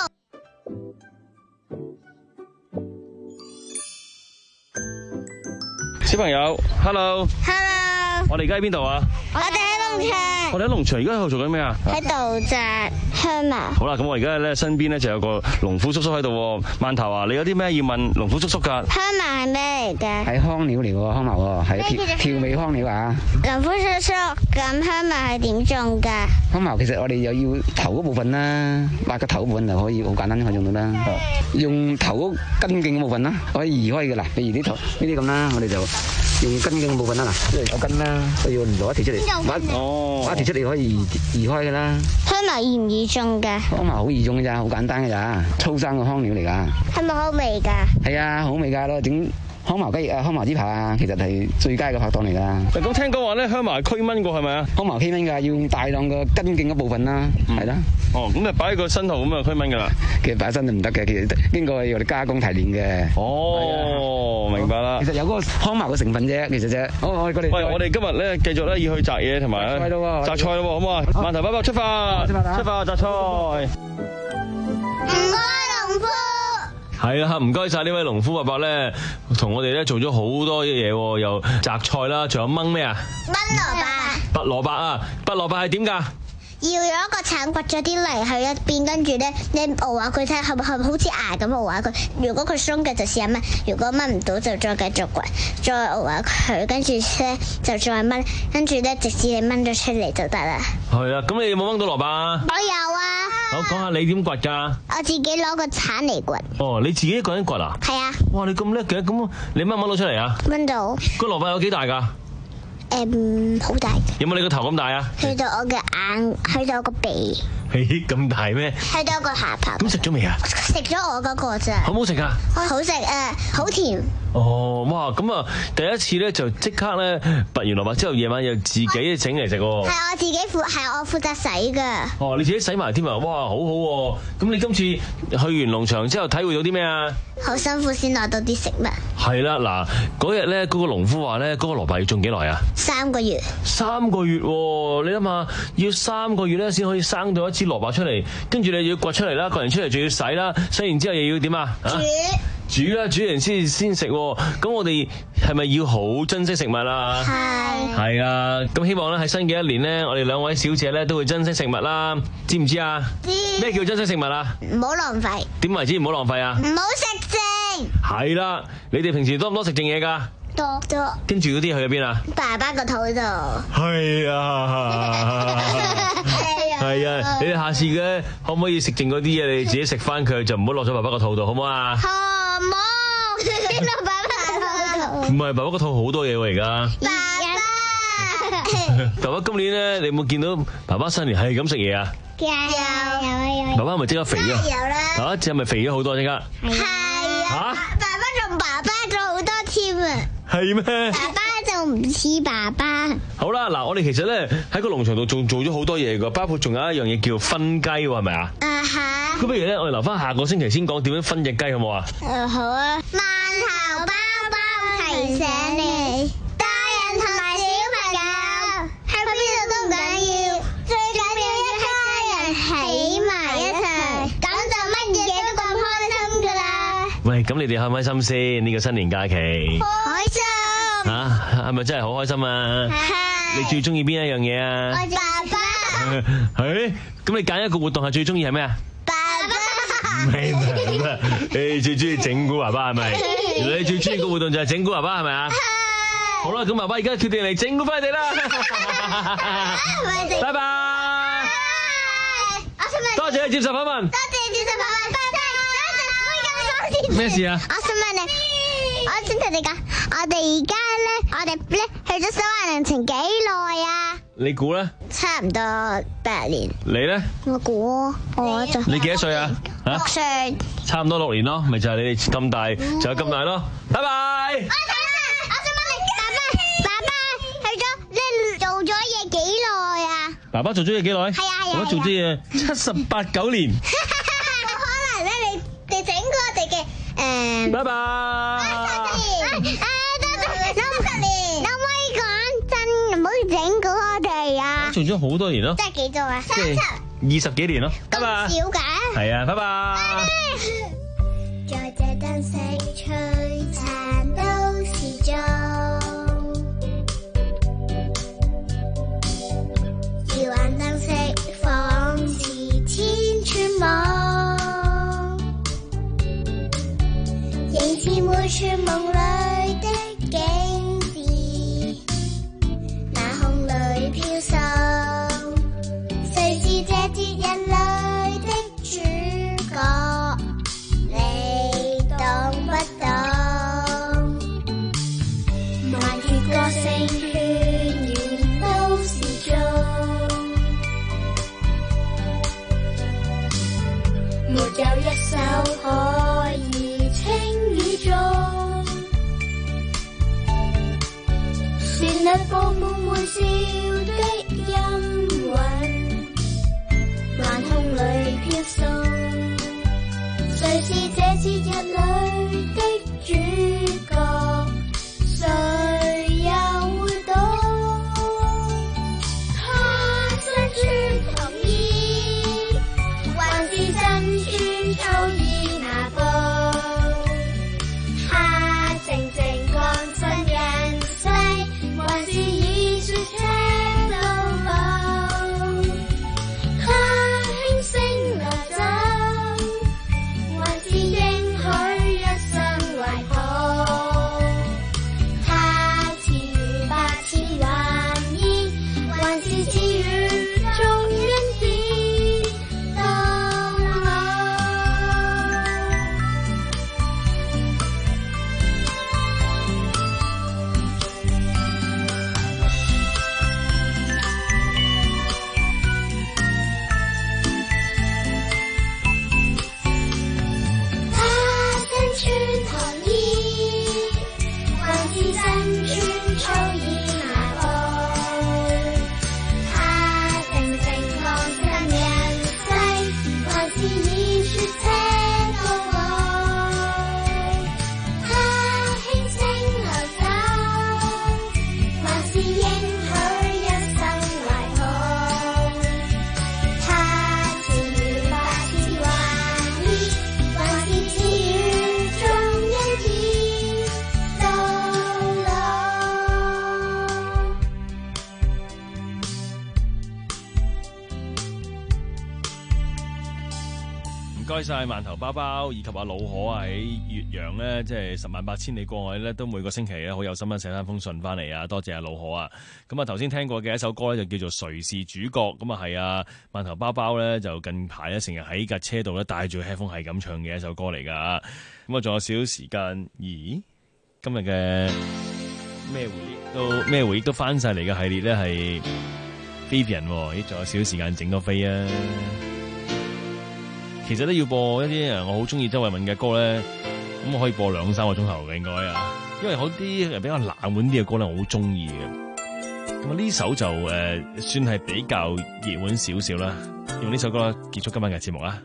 小朋友 ，Hello。 Hello。 我哋而家喺邊度啊？ 我哋喺農場。 我哋喺農場，而家喺度做緊咩啊？ 喺度摘香茅。 好啦，咁我而家咧身邊咧就有個農夫叔叔喺度。饅頭啊，你有啲咩要問農夫叔叔噶？ 香茅係咩嚟㗎？ 係香料嚟喎，香茅喎，係調調味香料啊。 農夫叔叔，咁香茅係點種㗎？ 香茅其實我哋又要頭嗰部分啦，挖個頭部分就可以好簡單可以用到啦。用頭根莖嗰部分啦，可以移開㗎啦。譬如呢頭呢啲咁啦，我哋就用根嘅部分啦，嗱，因為有根啦，都要攞一條出嚟，挖哦， 挖一條出嚟可以移移開噶啦。 香茅易唔易種㗎？ 香茅好易種㗎咋，好簡單㗎咋，粗生嘅香料嚟㗎。 係咪好味㗎？ 係啊，好味㗎咯，整香茅雞翼啊，香茅豬扒啊，其實係最佳嘅拍檔嚟㗎。 咁聽講話咧，香茅係驅蚊㗎係咪啊？ 香茅驅蚊㗎，要用大量嘅根莖嗰部分啦，係啦。 哦，咁就擺喺個身度咁啊驅蚊㗎啦。 其實擺喺身就唔得嘅，其實經過我哋加工提煉嘅。 哦，明白啦。 其實有嗰個香茅嘅成分啫，其實啫。好，我哋過嚟。 喂，我哋今日咧繼續咧要去摘嘢同埋摘菜咯， 摘菜咯，好唔好啊？饅頭爸爸出發，出發，出發摘菜。 唔該，農夫。 係啦，唔該晒呢位農夫伯伯咧，同我哋咧做咗好多嘢，又摘菜啦，仲有掹咩啊？ 炆蘿蔔。 拔蘿蔔啊！拔蘿蔔係點㗎？ 要有一個鏟掘咗啲泥喺一邊，跟住咧你熬下佢睇下係咪好似牙咁熬下佢。如果佢鬆嘅就試下掹，如果掹唔到就再繼續掘，再熬下佢，跟住咧就再掹，跟住咧直至你掹咗出嚟就得啦。 係啊，咁你有冇掹到蘿蔔啊？ 我有啊。 好，講下你點掘㗎？ 我自己攞個鏟嚟掘。 哦，你自己一個人掘啊？ 係啊。 哇，你咁叻嘅，咁你掹唔掹到出嚟啊？ 掹到。 個蘿蔔有幾大㗎？ 誒，好大。 有冇你個頭咁大啊？ 去到我嘅眼，去到我個鼻。 嘿，咁大咩？ 去到我個下巴。 咁食咗未啊？ 食咗我嗰個咋。 好唔好食啊？ 好食啊，好甜。 哦，哇！咁啊，第一次咧就即刻咧拔完蘿蔔之後，夜晚又自己整嚟食喎。 係我自己負，係我負責洗㗎。 哦，你自己洗埋添啊！哇，好好喎！咁你今次去完農場之後，體會到啲咩啊？ 好辛苦先攞到啲食物。 係啦，嗱，嗰日咧嗰個農夫話咧，嗰個蘿蔔要種幾耐啊？ 三個月。三個月喎，你諗下，要三個月咧先可以生到一支蘿蔔出嚟，跟住你要掘出嚟啦，掘完出嚟仲要洗啦，洗完之後又要點啊？ 煮。 煮啦，煮完先先食。咁我哋係咪要好珍惜食物啊？係。係啊，咁希望咧喺新嘅一年咧，我哋兩位小姐咧都會珍惜食物啦，知唔知啊？知。咩叫珍惜食物啊？ 唔好浪費。點為之唔好浪費啊？ 唔好食剩。係啦，你哋平時多唔多食剩嘢㗎？ 多多。跟住嗰啲去咗邊啊？ 爸爸個肚度。 係啊。係啊，你哋下次嘅可唔可以食剩嗰啲嘢，你自己食翻佢，就唔好落咗爸爸個肚度，好唔好啊？ 好唔好？落爸爸個肚。 唔係，爸爸個肚好多嘢喎，而家。 爸爸。爸爸今年咧，你有冇見到爸爸新年係咁食嘢啊？ 有有有。 爸爸係咪即刻肥咗？ 有啦。 嚇！即係咪肥咗好多即刻？ 係啊。嚇！爸爸仲爸爸咗好多添啊！ 係咩？ 爸爸就唔似爸爸。 好啦，嗱，我哋其實咧喺個農場度仲做咗好多嘢噶，包括仲有一樣嘢叫分雞喎，係咪啊？啊哈！咁不如咧，我哋留翻下個星期先講點樣分隻雞，好唔好啊？ 誒好啊！饅頭包包提醒你，大人同埋小朋友喺邊度都唔緊要，最緊要一家人喺埋一齊，咁就乜嘢都咁開心噶啦！ 喂，咁你哋開唔開心先？呢個新年假期開心吓，係咪真係好開心啊？係。你最中意邊一樣嘢啊？ 我爸爸。 係，咁你揀一個活動係最中意係咩啊？ 爸爸。 唔係唔係唔係，你最中意整蠱爸爸係咪？原來你最中意個活動就係整蠱爸爸係咪啊？係。好啦，咁爸爸而家決定嚟整蠱翻你哋啦。拜拜。多謝你接受訪問。多謝你接受訪問。多謝。 咩事啊？ 我想問你。我先同你講，我哋而家咧，我哋咧去咗蘇華良情幾耐啊？ 你估咧？ 差唔多八年。 你咧？ 我估我就你幾多歲啊？ 六歲。 差唔多六年咯，咪就係你哋咁大，就有咁大咯。拜拜。 我想問，我想問你，爸爸，爸爸去咗，你做咗嘢幾耐啊？ 爸爸做咗嘢幾耐？ 係啊係啊。 爸爸做咗嘢七十八九年。 冇可能咧，你你整過我哋嘅。誒， 拜拜。 誒，多謝，六十年，可唔可以講真，唔好整蠱我哋啊！ 做咗好多年咯， 即係幾多啊？三十， 二十幾年咯。拜拜。 咁少㗎？ 係啊，拜拜。 在這燈色璀璨都是鐘，搖晃燈飾仿似天穿網。仍似每處夢裏的景致，那空裏飄送，誰是這節日裏的主角？你懂不懂？萬手可以輕易做，旋律佈滿歡笑的音韻，晚空裏飄送，誰是這節日裏的主角？誰又會懂？他身穿紅衣，還是身穿粗衣那布？他靜靜降生人世，還是已說車到老？他輕聲流走，還是應許一生懷抱？他賜予百千幻意，還是賜予眾恩典到老？他身穿紅衣，還是身穿粗衣麻布？他靜靜降生人世，還是已說車到老？他輕聲流走，還是應許一生懷抱？他賜予百千幻意，還是賜予眾恩典到老？ 唔該晒饅頭包包以及阿老可喺岳陽咧，即係十萬八千里過外咧，都每個星期咧好有心咁寫翻封信翻嚟啊！多謝阿老可啊！咁啊頭先聽過嘅一首歌咧就叫做《誰是主角》，咁啊係啊饅頭包包咧就近排咧成日喺架車度咧帶住 headphone 係咁唱嘅一首歌嚟噶。咁啊仲有少少時間，咦？今日嘅咩回憶都咩回憶都翻晒嚟嘅系列咧係 Vivian， 咦？仲有少少時間整多飛啊！其實都要播一啲我好中意周慧敏嘅歌咧，咁我可以播兩三個鐘頭嘅應該啊，因為好啲比較冷門啲嘅歌咧，我好中意嘅。咁啊呢首就誒、呃、算係比較熱門少少啦，用呢首歌結束今晚嘅節目啦。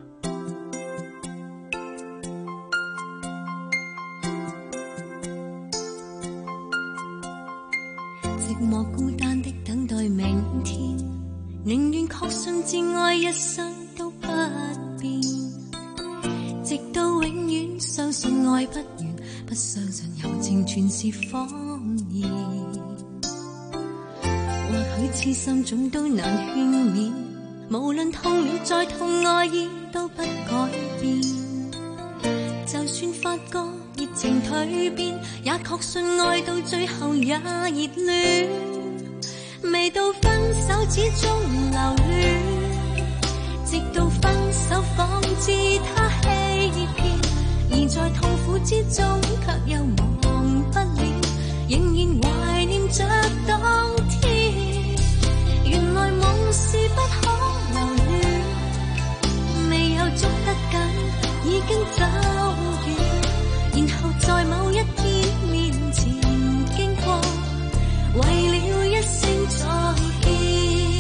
寂寞孤單的等待明天，寧願確信摯愛一生都不變，直到永遠相信愛不完，不相信友情全是謊言。或許痴心總都難勸勉，無論痛了再痛，愛意都不改變。就算發覺熱情蛻變，也確信愛到最後也熱戀。未到分手始終留戀，直到分手仿知他欺騙，而在痛苦之中卻又忘不了，仍然懷念着當天。原來夢是不可留戀，未有捉得緊已經走遠，然後在某一天面前經過，為了一聲再見。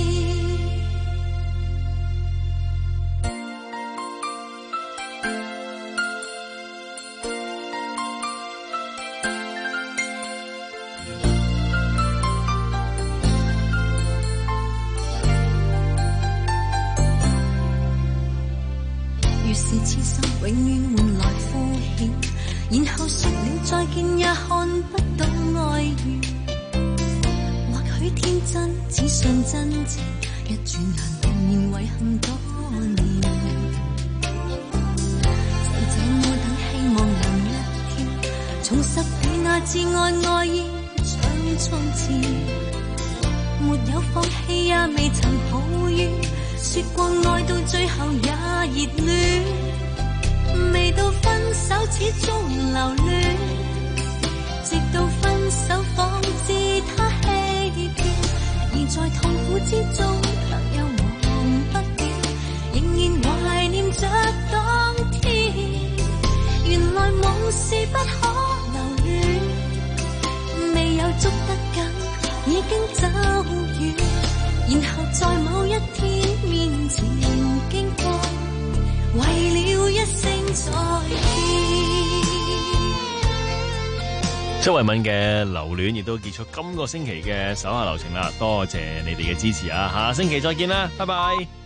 越是痴心，永遠換來敷衍，然後說了再見，也看不到愛緣。或許天真，只信真情，一轉眼茫然遺憾多年。就這麼等，希望能一天重拾你那摯愛愛意，像從前。沒有放棄，也未曾抱怨，說過愛到最後也熱戀。未到分手始終留戀，直到分手仿知他欺騙，而在痛苦之中卻又忘不掉，仍然懷念着當天。 蘇慧敏嘅留戀亦都結束今個星期嘅手下留情啦，多謝你哋嘅支持啊！下星期再見啦，拜拜。